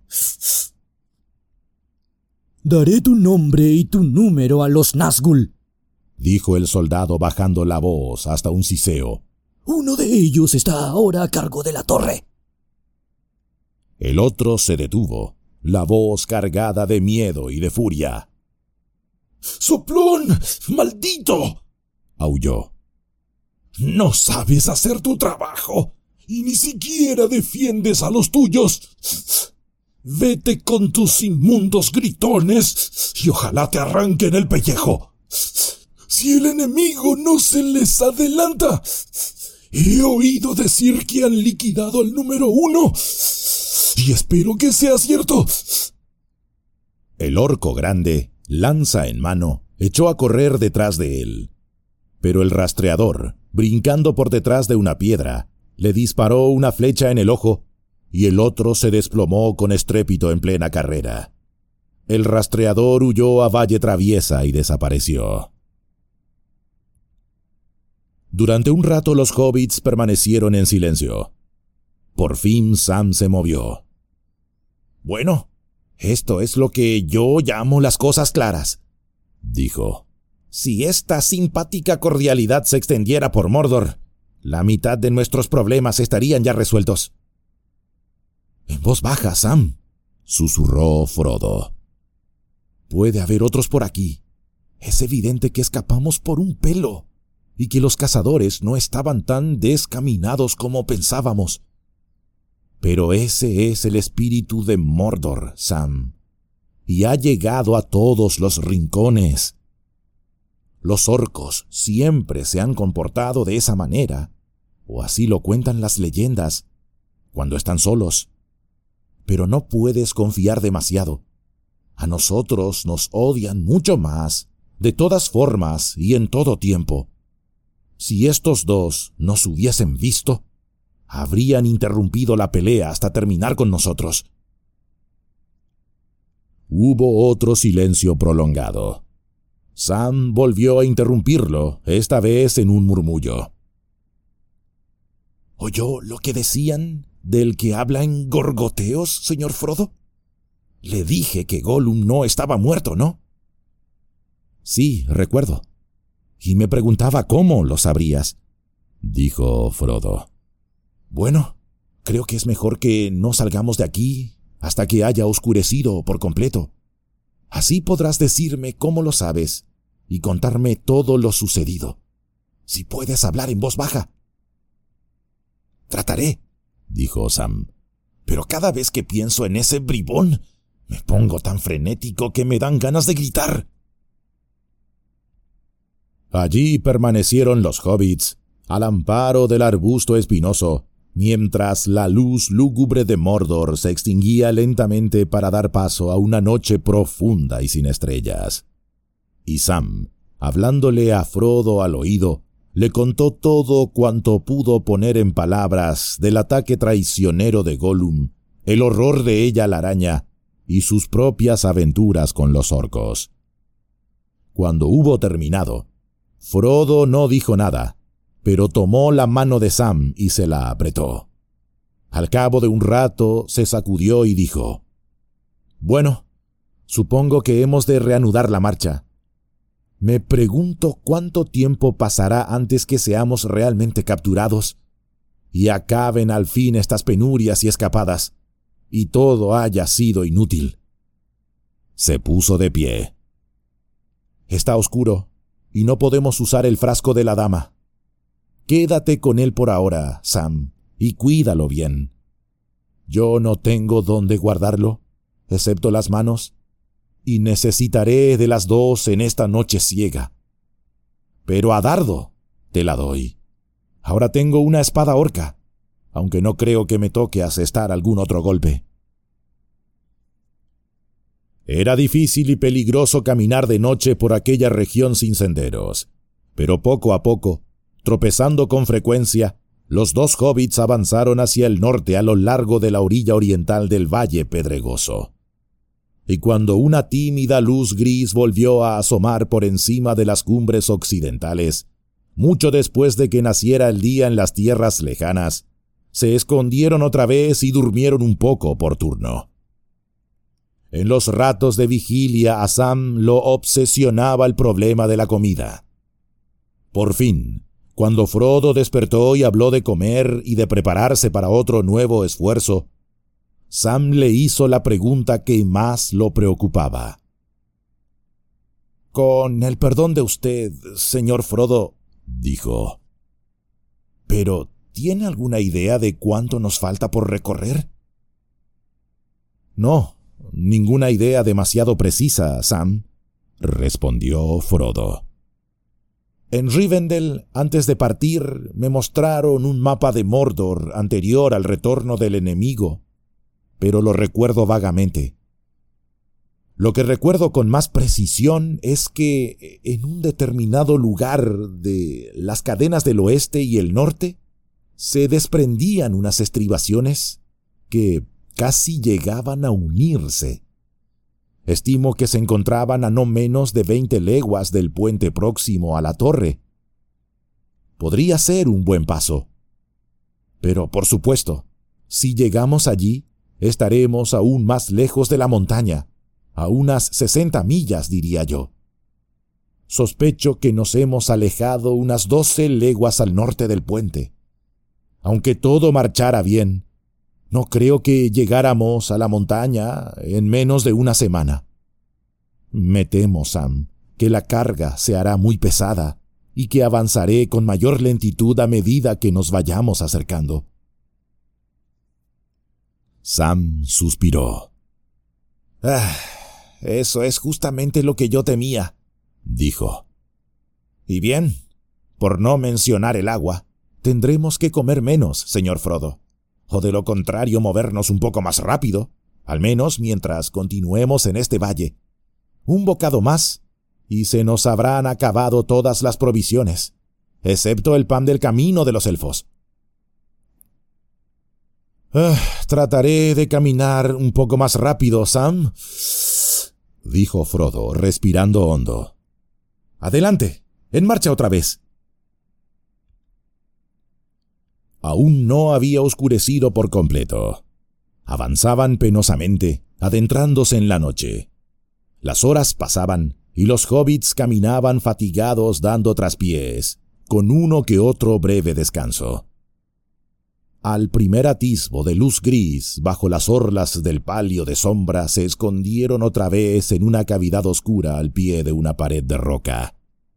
Daré tu nombre y tu número a los Nazgûl, dijo el soldado bajando la voz hasta un siseo. Uno de ellos está ahora a cargo de la torre. El otro se detuvo, la voz cargada de miedo y de furia. ¡Soplón! ¡Maldito!, aulló. No sabes hacer tu trabajo y ni siquiera defiendes a los tuyos. Vete con tus inmundos gritones y ojalá te arranquen el pellejo. Si el enemigo no se les adelanta. He oído decir que han liquidado al número 1 y espero que sea cierto. El orco grande, lanza en mano, echó a correr detrás de él. Pero el rastreador, brincando por detrás de una piedra, le disparó una flecha en el ojo y el otro se desplomó con estrépito en plena carrera. El rastreador huyó a valle traviesa y desapareció. Durante un rato los hobbits permanecieron en silencio. Por fin Sam se movió. Bueno, esto es lo que yo llamo las cosas claras. dijo. Si esta simpática cordialidad se extendiera por Mordor, la mitad de nuestros problemas estarían ya resueltos. En voz baja, Sam, susurró Frodo. Puede haber otros por aquí. Es evidente que escapamos por un pelo, y que los cazadores no estaban tan descaminados como pensábamos. Pero ese es el espíritu de Mordor, Sam, y ha llegado a todos los rincones. Los orcos siempre se han comportado de esa manera, o así lo cuentan las leyendas, cuando están solos. Pero no puedes confiar demasiado. A nosotros nos odian mucho más, de todas formas y en todo tiempo. Si estos dos nos hubiesen visto, habrían interrumpido la pelea hasta terminar con nosotros. Hubo otro silencio prolongado. Sam volvió a interrumpirlo, esta vez en un murmullo. ¿Oyó lo que decían del que habla en gorgoteos, señor Frodo? Le dije que Gollum no estaba muerto, ¿no? Sí, recuerdo. Y me preguntaba cómo lo sabrías, dijo Frodo. Bueno, creo que es mejor que no salgamos de aquí hasta que haya oscurecido por completo. Así podrás decirme cómo lo sabes y contarme todo lo sucedido. Si puedes hablar en voz baja. Trataré, dijo Sam. Pero cada vez que pienso en ese bribón, me pongo tan frenético que me dan ganas de gritar. Allí permanecieron los hobbits, al amparo del arbusto espinoso, mientras la luz lúgubre de Mordor se extinguía lentamente para dar paso a una noche profunda y sin estrellas. Y Sam, hablándole a Frodo al oído, le contó todo cuanto pudo poner en palabras del ataque traicionero de Gollum, el horror de ella la araña y sus propias aventuras con los orcos. Cuando hubo terminado, Frodo no dijo nada, pero tomó la mano de Sam y se la apretó. Al cabo de un rato se sacudió y dijo: «Bueno, supongo que hemos de reanudar la marcha. Me pregunto cuánto tiempo pasará antes que seamos realmente capturados y acaben al fin estas penurias y escapadas, y todo haya sido inútil». Se puso de pie. «Está oscuro, y no podemos usar el frasco de la dama. Quédate con él por ahora, Sam, y cuídalo bien. Yo no tengo dónde guardarlo, excepto las manos, y necesitaré de las dos en esta noche ciega. Pero a dardo te la doy. Ahora tengo una espada orca, aunque no creo que me toque asestar algún otro golpe». Era difícil y peligroso caminar de noche por aquella región sin senderos, pero poco a poco, tropezando con frecuencia, los dos hobbits avanzaron hacia el norte a lo largo de la orilla oriental del valle pedregoso. Y cuando una tímida luz gris volvió a asomar por encima de las cumbres occidentales, mucho después de que naciera el día en las tierras lejanas, se escondieron otra vez y durmieron un poco por turno. En los ratos de vigilia a Sam lo obsesionaba el problema de la comida. Por fin, cuando Frodo despertó y habló de comer y de prepararse para otro nuevo esfuerzo, Sam le hizo la pregunta que más lo preocupaba. «Con el perdón de usted, señor Frodo», dijo, «¿pero tiene alguna idea de cuánto nos falta por recorrer?» «No, ninguna idea demasiado precisa, Sam», respondió Frodo. «En Rivendell, antes de partir, me mostraron un mapa de Mordor anterior al retorno del enemigo, pero lo recuerdo vagamente. Lo que recuerdo con más precisión es que en un determinado lugar de las cadenas del oeste y el norte se desprendían unas estribaciones que casi llegaban a unirse. Estimo que se encontraban a no menos de 20 leguas del puente próximo a la torre. Podría ser un buen paso. Pero, por supuesto, si llegamos allí, estaremos aún más lejos de la montaña, a unas 60 millas, diría yo. Sospecho que nos hemos alejado unas 12 leguas al norte del puente. Aunque todo marchara bien, no creo que llegáramos a la montaña en menos de una semana. Me temo, Sam, que la carga se hará muy pesada y que avanzaré con mayor lentitud a medida que nos vayamos acercando. Sam suspiró. Eso es justamente lo que yo temía, dijo. Y bien, por no mencionar el agua, tendremos que comer menos, señor Frodo, o de lo contrario movernos un poco más rápido, al menos mientras continuemos en este valle. Un bocado más, y se nos habrán acabado todas las provisiones, excepto el pan del camino de los elfos. Trataré de caminar un poco más rápido, Sam, dijo Frodo, respirando hondo. Adelante, en marcha otra vez. Aún no había oscurecido por completo. Avanzaban penosamente, adentrándose en la noche. Las horas pasaban y los hobbits caminaban fatigados dando traspiés, con uno que otro breve descanso. Al primer atisbo de luz gris bajo las orlas del palio de sombra se escondieron otra vez en una cavidad oscura al pie de una pared de roca.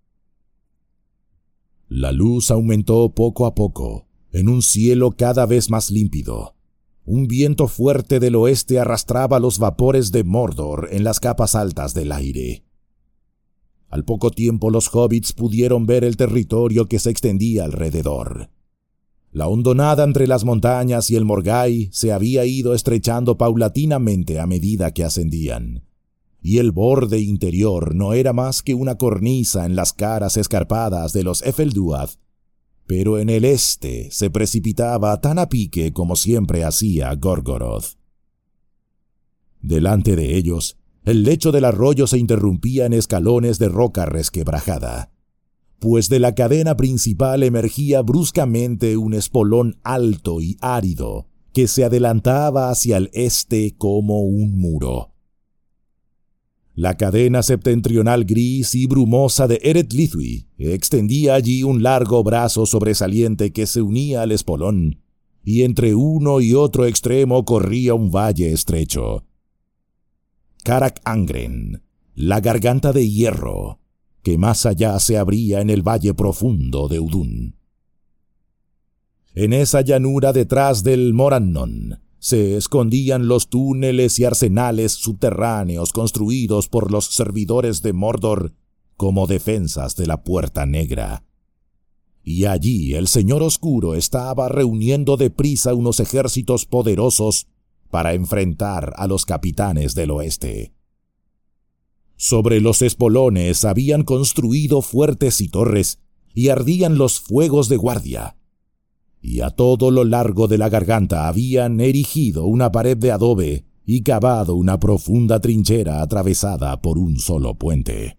La luz aumentó poco a poco, en un cielo cada vez más límpido. Un viento fuerte del oeste arrastraba los vapores de Mordor en las capas altas del aire. Al poco tiempo los hobbits pudieron ver el territorio que se extendía alrededor. La hondonada entre las montañas y el Morgai se había ido estrechando paulatinamente a medida que ascendían, y el borde interior no era más que una cornisa en las caras escarpadas de los Efelduath, pero en el este se precipitaba tan a pique como siempre hacía Gorgoroth. Delante de ellos, el lecho del arroyo se interrumpía en escalones de roca resquebrajada, pues de la cadena principal emergía bruscamente un espolón alto y árido que se adelantaba hacia el este como un muro. La cadena septentrional gris y brumosa de Eret Lithwi extendía allí un largo brazo sobresaliente que se unía al espolón, y entre uno y otro extremo corría un valle estrecho. Karak Angren, la garganta de hierro, que más allá se abría en el valle profundo de Udun. En esa llanura detrás del Morannon se escondían los túneles y arsenales subterráneos construidos por los servidores de Mordor como defensas de la Puerta Negra. Y allí el Señor Oscuro estaba reuniendo deprisa unos ejércitos poderosos para enfrentar a los capitanes del oeste. Sobre los espolones habían construido fuertes y torres, y ardían los fuegos de guardia. Y a todo lo largo de la garganta habían erigido una pared de adobe y cavado una profunda trinchera atravesada por un solo puente.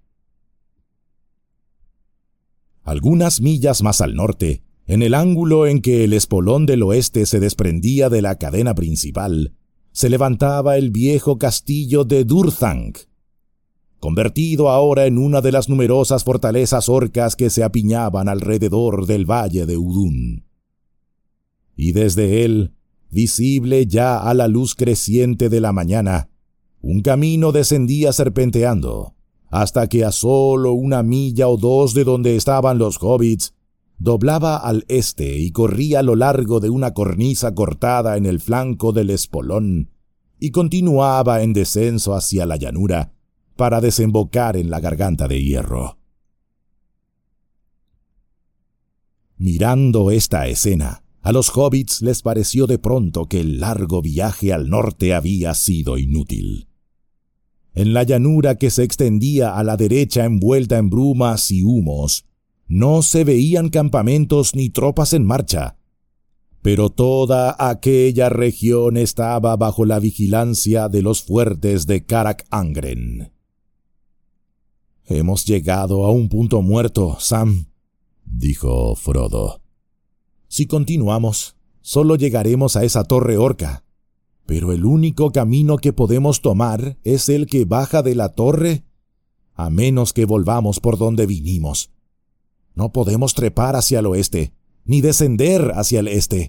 Algunas millas más al norte, en el ángulo en que el espolón del oeste se desprendía de la cadena principal, se levantaba el viejo castillo de Durthanc, convertido ahora en una de las numerosas fortalezas orcas que se apiñaban alrededor del valle de Udun. Y desde él, visible ya a la luz creciente de la mañana, un camino descendía serpenteando, hasta que a solo 1 milla o 2 de donde estaban los hobbits, doblaba al este y corría a lo largo de una cornisa cortada en el flanco del espolón, y continuaba en descenso hacia la llanura, para desembocar en la garganta de hierro. Mirando esta escena, a los hobbits les pareció de pronto que el largo viaje al norte había sido inútil. En la llanura que se extendía a la derecha envuelta en brumas y humos, no se veían campamentos ni tropas en marcha, pero toda aquella región estaba bajo la vigilancia de los fuertes de Karak Angren. «Hemos llegado a un punto muerto, Sam», dijo Frodo. «Si continuamos, solo llegaremos a esa torre orca, pero el único camino que podemos tomar es el que baja de la torre a menos que volvamos por donde vinimos. No podemos trepar hacia el oeste, ni descender hacia el este.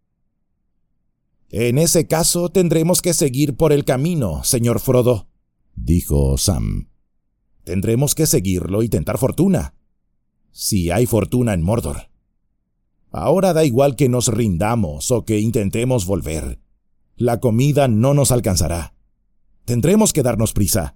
En ese caso tendremos que seguir por el camino, señor Frodo, dijo Sam. Tendremos que seguirlo y tentar fortuna. Si hay fortuna en Mordor. Ahora da igual que nos rindamos o que intentemos volver. La comida no nos alcanzará. Tendremos que darnos prisa.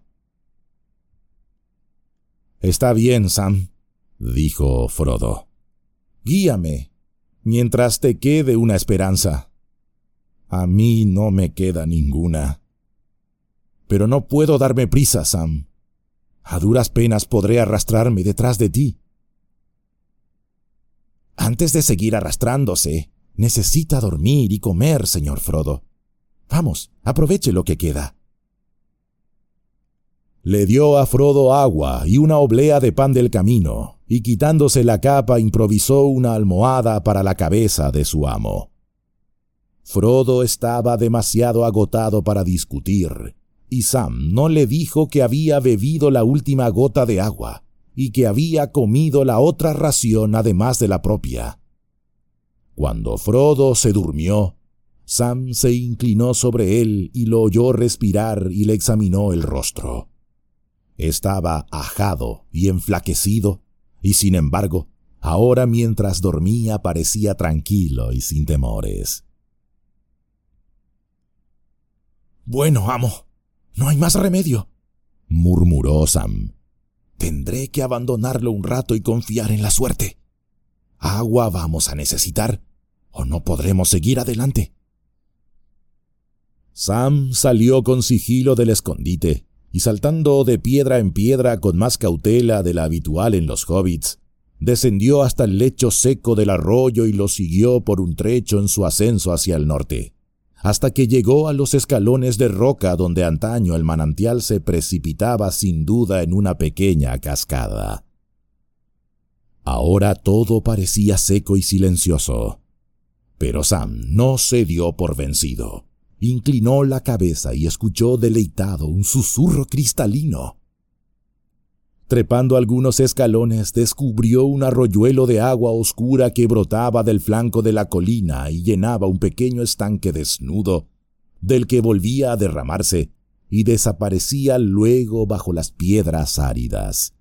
Está bien, Sam, dijo Frodo. Guíame, mientras te quede una esperanza. A mí no me queda ninguna. Pero no puedo darme prisa, Sam. A duras penas podré arrastrarme detrás de ti. Antes de seguir arrastrándose, necesita dormir y comer, señor Frodo. Vamos, aproveche lo que queda. Le dio a Frodo agua y una oblea de pan del camino, y quitándose la capa improvisó una almohada para la cabeza de su amo. Frodo estaba demasiado agotado para discutir, y Sam no le dijo que había bebido la última gota de agua, y que había comido la otra ración además de la propia. Cuando Frodo se durmió, Sam se inclinó sobre él y lo oyó respirar y le examinó el rostro. Estaba ajado y enflaquecido, y sin embargo, ahora mientras dormía parecía tranquilo y sin temores. «Bueno, amo, no hay más remedio», murmuró Sam. «Tendré que abandonarlo un rato y confiar en la suerte. Agua vamos a necesitar, o no podremos seguir adelante». Sam salió con sigilo del escondite, y saltando de piedra en piedra con más cautela de la habitual en los hobbits, descendió hasta el lecho seco del arroyo y lo siguió por un trecho en su ascenso hacia el norte, hasta que llegó a los escalones de roca donde antaño el manantial se precipitaba sin duda en una pequeña cascada. Ahora todo parecía seco y silencioso, pero Sam no se dio por vencido. Inclinó la cabeza y escuchó deleitado un susurro cristalino. Trepando algunos escalones, descubrió un arroyuelo de agua oscura que brotaba del flanco de la colina y llenaba un pequeño estanque desnudo, del que volvía a derramarse y desaparecía luego bajo las piedras áridas.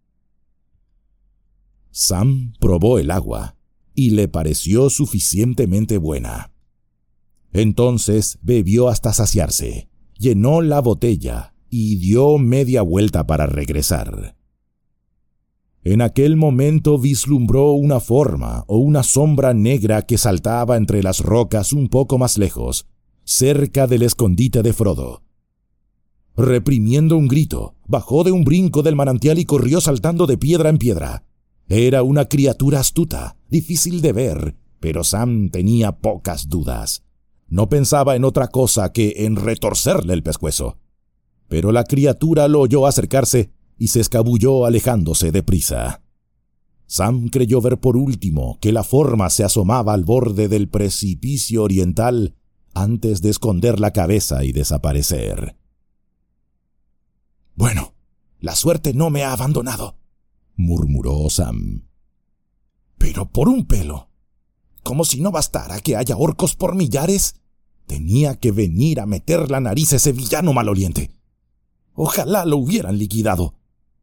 Sam probó el agua y le pareció suficientemente buena. Entonces bebió hasta saciarse, llenó la botella y dio media vuelta para regresar. En aquel momento vislumbró una forma o una sombra negra que saltaba entre las rocas un poco más lejos, cerca del escondite de Frodo. Reprimiendo un grito, bajó de un brinco del manantial y corrió saltando de piedra en piedra. Era una criatura astuta, difícil de ver, pero Sam tenía pocas dudas. No pensaba en otra cosa que en retorcerle el pescuezo. Pero la criatura lo oyó acercarse y se escabulló alejándose deprisa. Sam creyó ver por último que la forma se asomaba al borde del precipicio oriental antes de esconder la cabeza y desaparecer. «Bueno, la suerte no me ha abandonado», murmuró Sam. «Pero por un pelo. Como si no bastara que haya orcos por millares, tenía que venir a meter la nariz ese villano maloliente. Ojalá lo hubieran liquidado».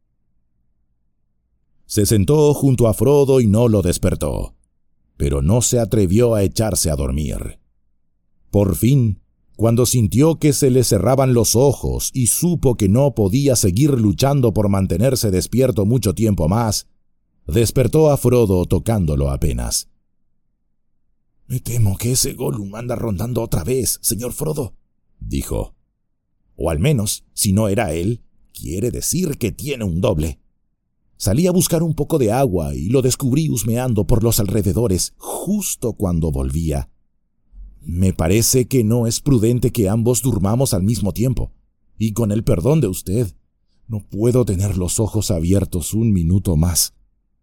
Se sentó junto a Frodo y no lo despertó, pero no se atrevió a echarse a dormir. Por fin, cuando sintió que se le cerraban los ojos y supo que no podía seguir luchando por mantenerse despierto mucho tiempo más, despertó a Frodo tocándolo apenas. «Me temo que ese Gollum anda rondando otra vez, señor Frodo», dijo. «O al menos, si no era él, quiere decir que tiene un doble. Salí a buscar un poco de agua y lo descubrí husmeando por los alrededores justo cuando volvía. Me parece que no es prudente que ambos durmamos al mismo tiempo, y con el perdón de usted, no puedo tener los ojos abiertos un minuto más».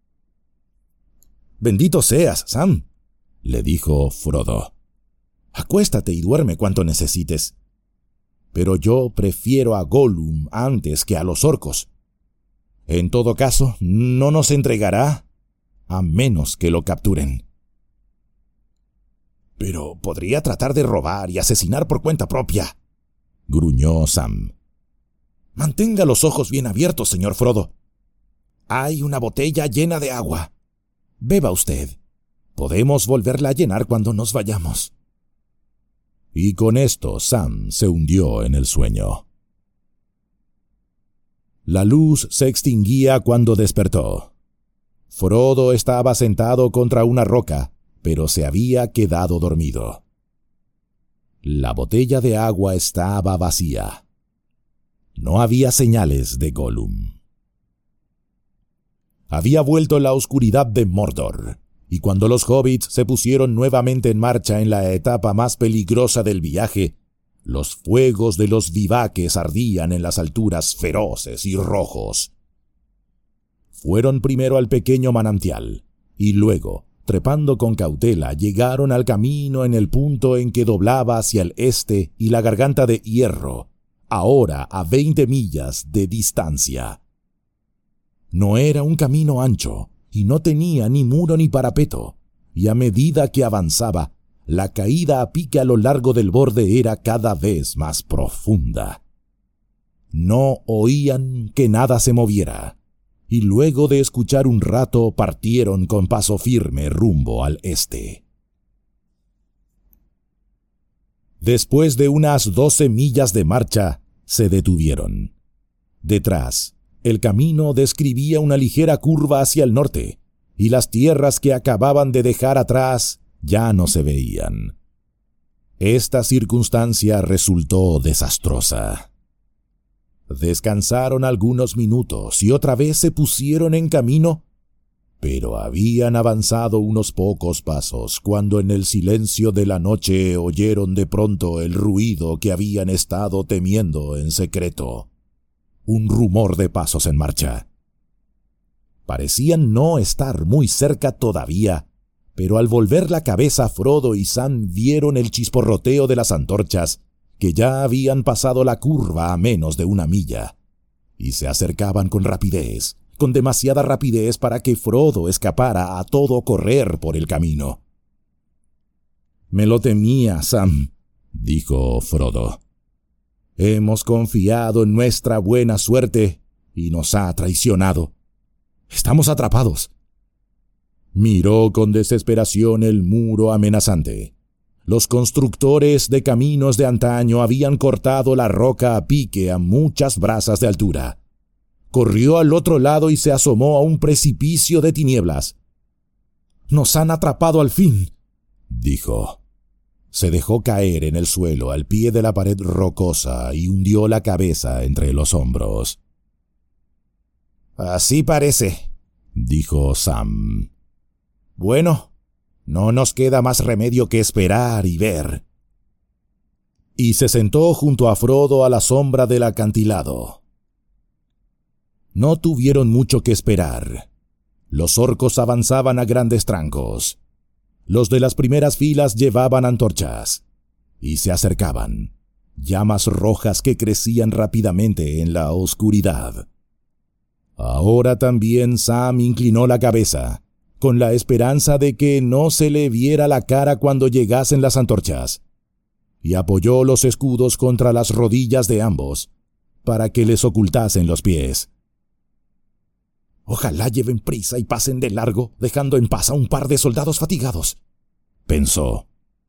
«Bendito seas, Sam», le dijo Frodo. «Acuéstate y duerme cuanto necesites. Pero yo prefiero a Gollum antes que a los orcos. En todo caso, no nos entregará a menos que lo capturen. Pero podría tratar de robar y asesinar por cuenta propia, gruñó Sam. Mantenga los ojos bien abiertos, señor Frodo. Hay una botella llena de agua. Beba usted. Podemos volverla a llenar cuando nos vayamos. Y con esto Sam se hundió en el sueño. La luz se extinguía cuando despertó. Frodo estaba sentado contra una roca, pero se había quedado dormido. La botella de agua estaba vacía. No había señales de Gollum. Había vuelto la oscuridad de Mordor, y cuando los hobbits se pusieron nuevamente en marcha en la etapa más peligrosa del viaje, los fuegos de los vivaques ardían en las alturas feroces y rojos. Fueron primero al pequeño manantial, y luego, trepando con cautela, llegaron al camino en el punto en que doblaba hacia el este y la garganta de hierro, ahora a 20 millas de distancia. No era un camino ancho, y no tenía ni muro ni parapeto, y a medida que avanzaba, la caída a pique a lo largo del borde era cada vez más profunda. No oían que nada se moviera, y luego de escuchar un rato partieron con paso firme rumbo al este. Después de unas 12 millas de marcha, se detuvieron. Detrás, el camino describía una ligera curva hacia el norte, y las tierras que acababan de dejar atrás ya no se veían. Esta circunstancia resultó desastrosa. Descansaron algunos minutos y otra vez se pusieron en camino, pero habían avanzado unos pocos pasos cuando en el silencio de la noche oyeron de pronto el ruido que habían estado temiendo en secreto. Un rumor de pasos en marcha. Parecían no estar muy cerca todavía, pero al volver la cabeza Frodo y Sam vieron el chisporroteo de las antorchas, que ya habían pasado la curva a menos de 1 milla, y se acercaban con rapidez, con demasiada rapidez para que Frodo escapara a todo correr por el camino. «Me lo temía, Sam», dijo Frodo. «Hemos confiado en nuestra buena suerte y nos ha traicionado. Estamos atrapados». Miró con desesperación el muro amenazante. Los constructores de caminos de antaño habían cortado la roca a pique a muchas brazas de altura. Corrió al otro lado y se asomó a un precipicio de tinieblas. «Nos han atrapado al fin», dijo. Se dejó caer en el suelo al pie de la pared rocosa y hundió la cabeza entre los hombros. «Así parece», dijo Sam. «Bueno, no nos queda más remedio que esperar y ver». Y se sentó junto a Frodo a la sombra del acantilado. No tuvieron mucho que esperar. Los orcos avanzaban a grandes trancos. Los de las primeras filas llevaban antorchas, y se acercaban, llamas rojas que crecían rápidamente en la oscuridad. Ahora también Sam inclinó la cabeza, con la esperanza de que no se le viera la cara cuando llegasen las antorchas, y apoyó los escudos contra las rodillas de ambos, para que les ocultasen los pies. «Ojalá lleven prisa y pasen de largo, dejando en paz a un par de soldados fatigados», pensó.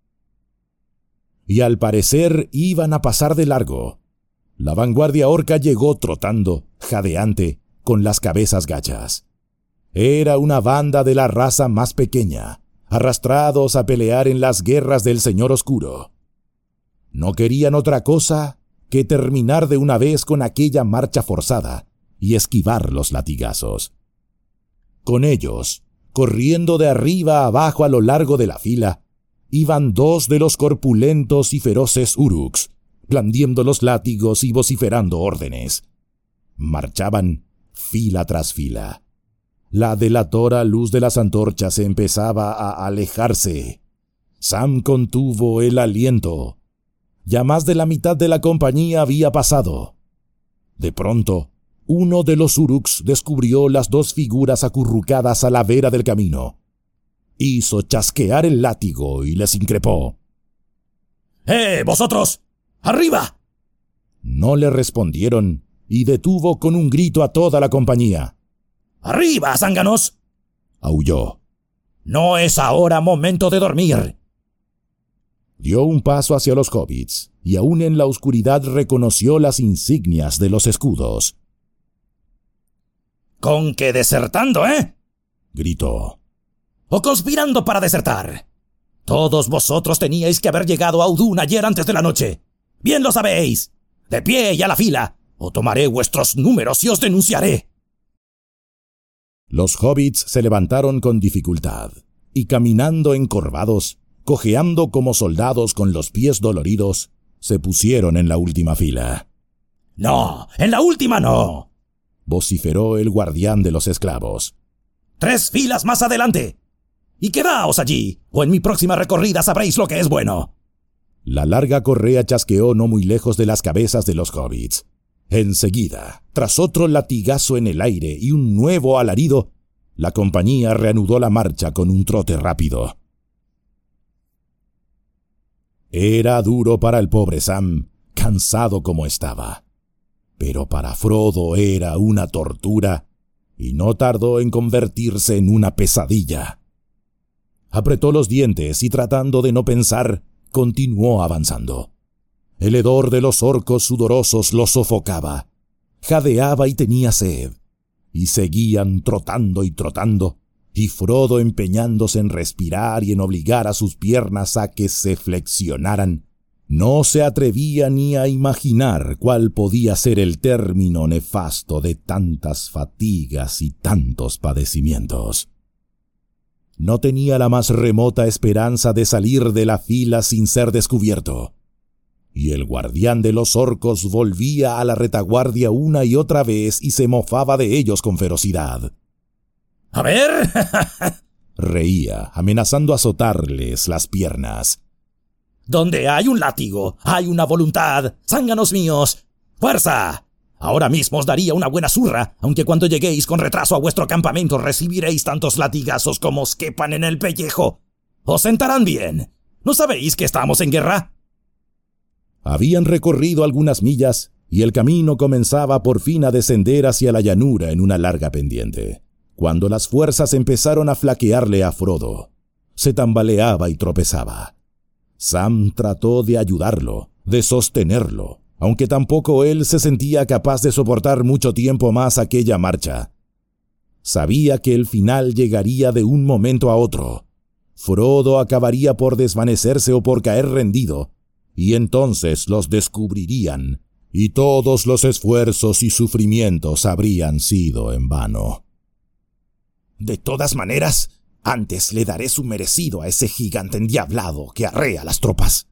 Y al parecer iban a pasar de largo. La vanguardia orca llegó trotando, jadeante, con las cabezas gachas. Era una banda de la raza más pequeña, arrastrados a pelear en las guerras del Señor Oscuro. No querían otra cosa que terminar de una vez con aquella marcha forzada y esquivar los latigazos. Con ellos, corriendo de arriba a abajo a lo largo de la fila, iban 2 de los corpulentos y feroces Uruks, blandiendo los látigos y vociferando órdenes. Marchaban fila tras fila. La delatora luz de las antorchas empezaba a alejarse. Sam contuvo el aliento. Ya más de la mitad de la compañía había pasado. De pronto, uno de los uruks descubrió las dos figuras acurrucadas a la vera del camino. Hizo chasquear el látigo y les increpó. ¡Vosotros! ¡Arriba! No le respondieron y detuvo con un grito a toda la compañía. ¡Arriba, zánganos! Aulló. No es ahora momento de dormir. Dio un paso hacia los hobbits y aún en la oscuridad reconoció las insignias de los escudos. ¿Con qué desertando, Gritó. ¿O conspirando para desertar? Todos vosotros teníais que haber llegado a Udun ayer antes de la noche. Bien lo sabéis. De pie y a la fila, o tomaré vuestros números y os denunciaré. Los hobbits se levantaron con dificultad, y caminando encorvados, cojeando como soldados con los pies doloridos, se pusieron en la última fila. ¡No! ¡En la última no!, vociferó el guardián de los esclavos. 3 filas más adelante. Y quedaos allí, o en mi próxima recorrida sabréis lo que es bueno. La larga correa chasqueó no muy lejos de las cabezas de los hobbits. Enseguida, tras otro latigazo en el aire y un nuevo alarido, la compañía reanudó la marcha con un trote rápido. Era duro para el pobre Sam, cansado como estaba. Pero para Frodo era una tortura, y no tardó en convertirse en una pesadilla. Apretó los dientes y tratando de no pensar, continuó avanzando. El hedor de los orcos sudorosos lo sofocaba. Jadeaba y tenía sed. Y seguían trotando y trotando, y Frodo empeñándose en respirar y en obligar a sus piernas a que se flexionaran. No se atrevía ni a imaginar cuál podía ser el término nefasto de tantas fatigas y tantos padecimientos. No tenía la más remota esperanza de salir de la fila sin ser descubierto. Y el guardián de los orcos volvía a la retaguardia una y otra vez y se mofaba de ellos con ferocidad. ¡A ver! Reía, amenazando azotarles las piernas. Donde hay un látigo, hay una voluntad. ¡Zánganos míos! ¡Fuerza! Ahora mismo os daría una buena zurra, aunque cuando lleguéis con retraso a vuestro campamento recibiréis tantos latigazos como os quepan en el pellejo. ¡Os sentarán bien! ¿No sabéis que estamos en guerra? Habían recorrido algunas millas y el camino comenzaba por fin a descender hacia la llanura en una larga pendiente, cuando las fuerzas empezaron a flaquearle a Frodo. Se tambaleaba y tropezaba. Sam trató de ayudarlo, de sostenerlo, aunque tampoco él se sentía capaz de soportar mucho tiempo más aquella marcha. Sabía que el final llegaría de un momento a otro. Frodo acabaría por desvanecerse o por caer rendido, y entonces los descubrirían, y todos los esfuerzos y sufrimientos habrían sido en vano. De todas maneras, antes le daré su merecido a ese gigante endiablado que arrea las tropas.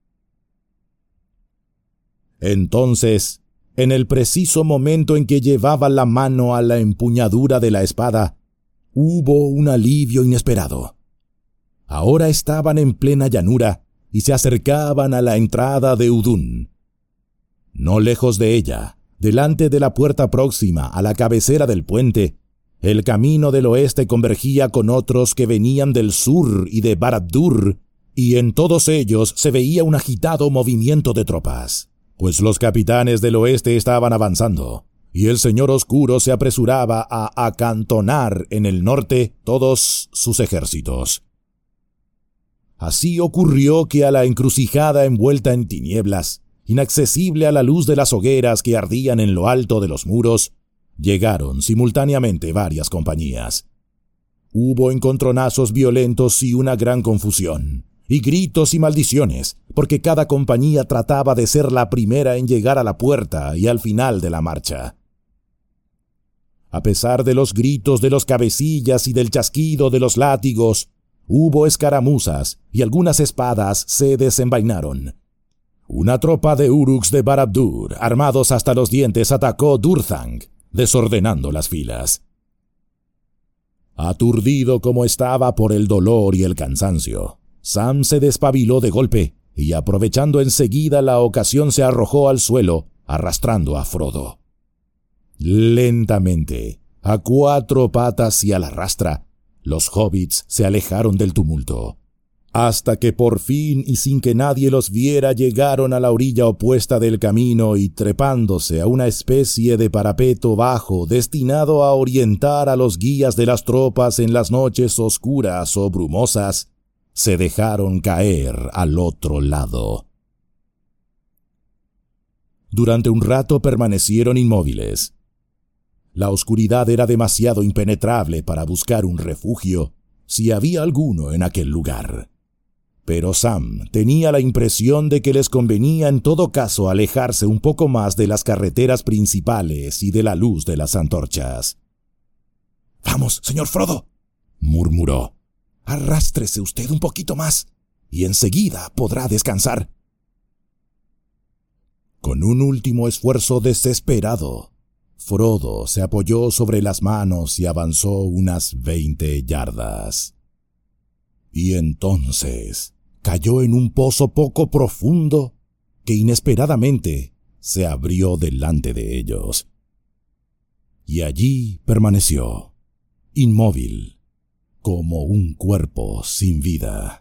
Entonces, en el preciso momento en que llevaba la mano a la empuñadura de la espada, hubo un alivio inesperado. Ahora estaban en plena llanura y se acercaban a la entrada de Udun. No lejos de ella, delante de la puerta próxima a la cabecera del puente, el camino del oeste convergía con otros que venían del sur y de Barad-dûr, y en todos ellos se veía un agitado movimiento de tropas, pues los capitanes del oeste estaban avanzando, y el Señor Oscuro se apresuraba a acantonar en el norte todos sus ejércitos. Así ocurrió que a la encrucijada envuelta en tinieblas, inaccesible a la luz de las hogueras que ardían en lo alto de los muros, llegaron simultáneamente varias compañías. Hubo encontronazos violentos y una gran confusión, y gritos y maldiciones, porque cada compañía trataba de ser la primera en llegar a la puerta y al final de la marcha. A pesar de los gritos de los cabecillas y del chasquido de los látigos, hubo escaramuzas y algunas espadas se desenvainaron. Una tropa de uruks de Barad-dûr, armados hasta los dientes, atacó Durthang, desordenando las filas. Aturdido como estaba por el dolor y el cansancio, Sam se despabiló de golpe y, aprovechando enseguida la ocasión, se arrojó al suelo, arrastrando a Frodo. Lentamente, a 4 patas y a la rastra, los hobbits se alejaron del tumulto, hasta que por fin y sin que nadie los viera llegaron a la orilla opuesta del camino y trepándose a una especie de parapeto bajo destinado a orientar a los guías de las tropas en las noches oscuras o brumosas, se dejaron caer al otro lado. Durante un rato permanecieron inmóviles. La oscuridad era demasiado impenetrable para buscar un refugio, si había alguno en aquel lugar. Pero Sam tenía la impresión de que les convenía en todo caso alejarse un poco más de las carreteras principales y de la luz de las antorchas. «Vamos, señor Frodo», murmuró. «Arrástrese usted un poquito más, y enseguida podrá descansar». Con un último esfuerzo desesperado, Frodo se apoyó sobre las manos y avanzó unas 20 yardas. Y entonces cayó en un pozo poco profundo que inesperadamente se abrió delante de ellos. Y allí permaneció, inmóvil, como un cuerpo sin vida.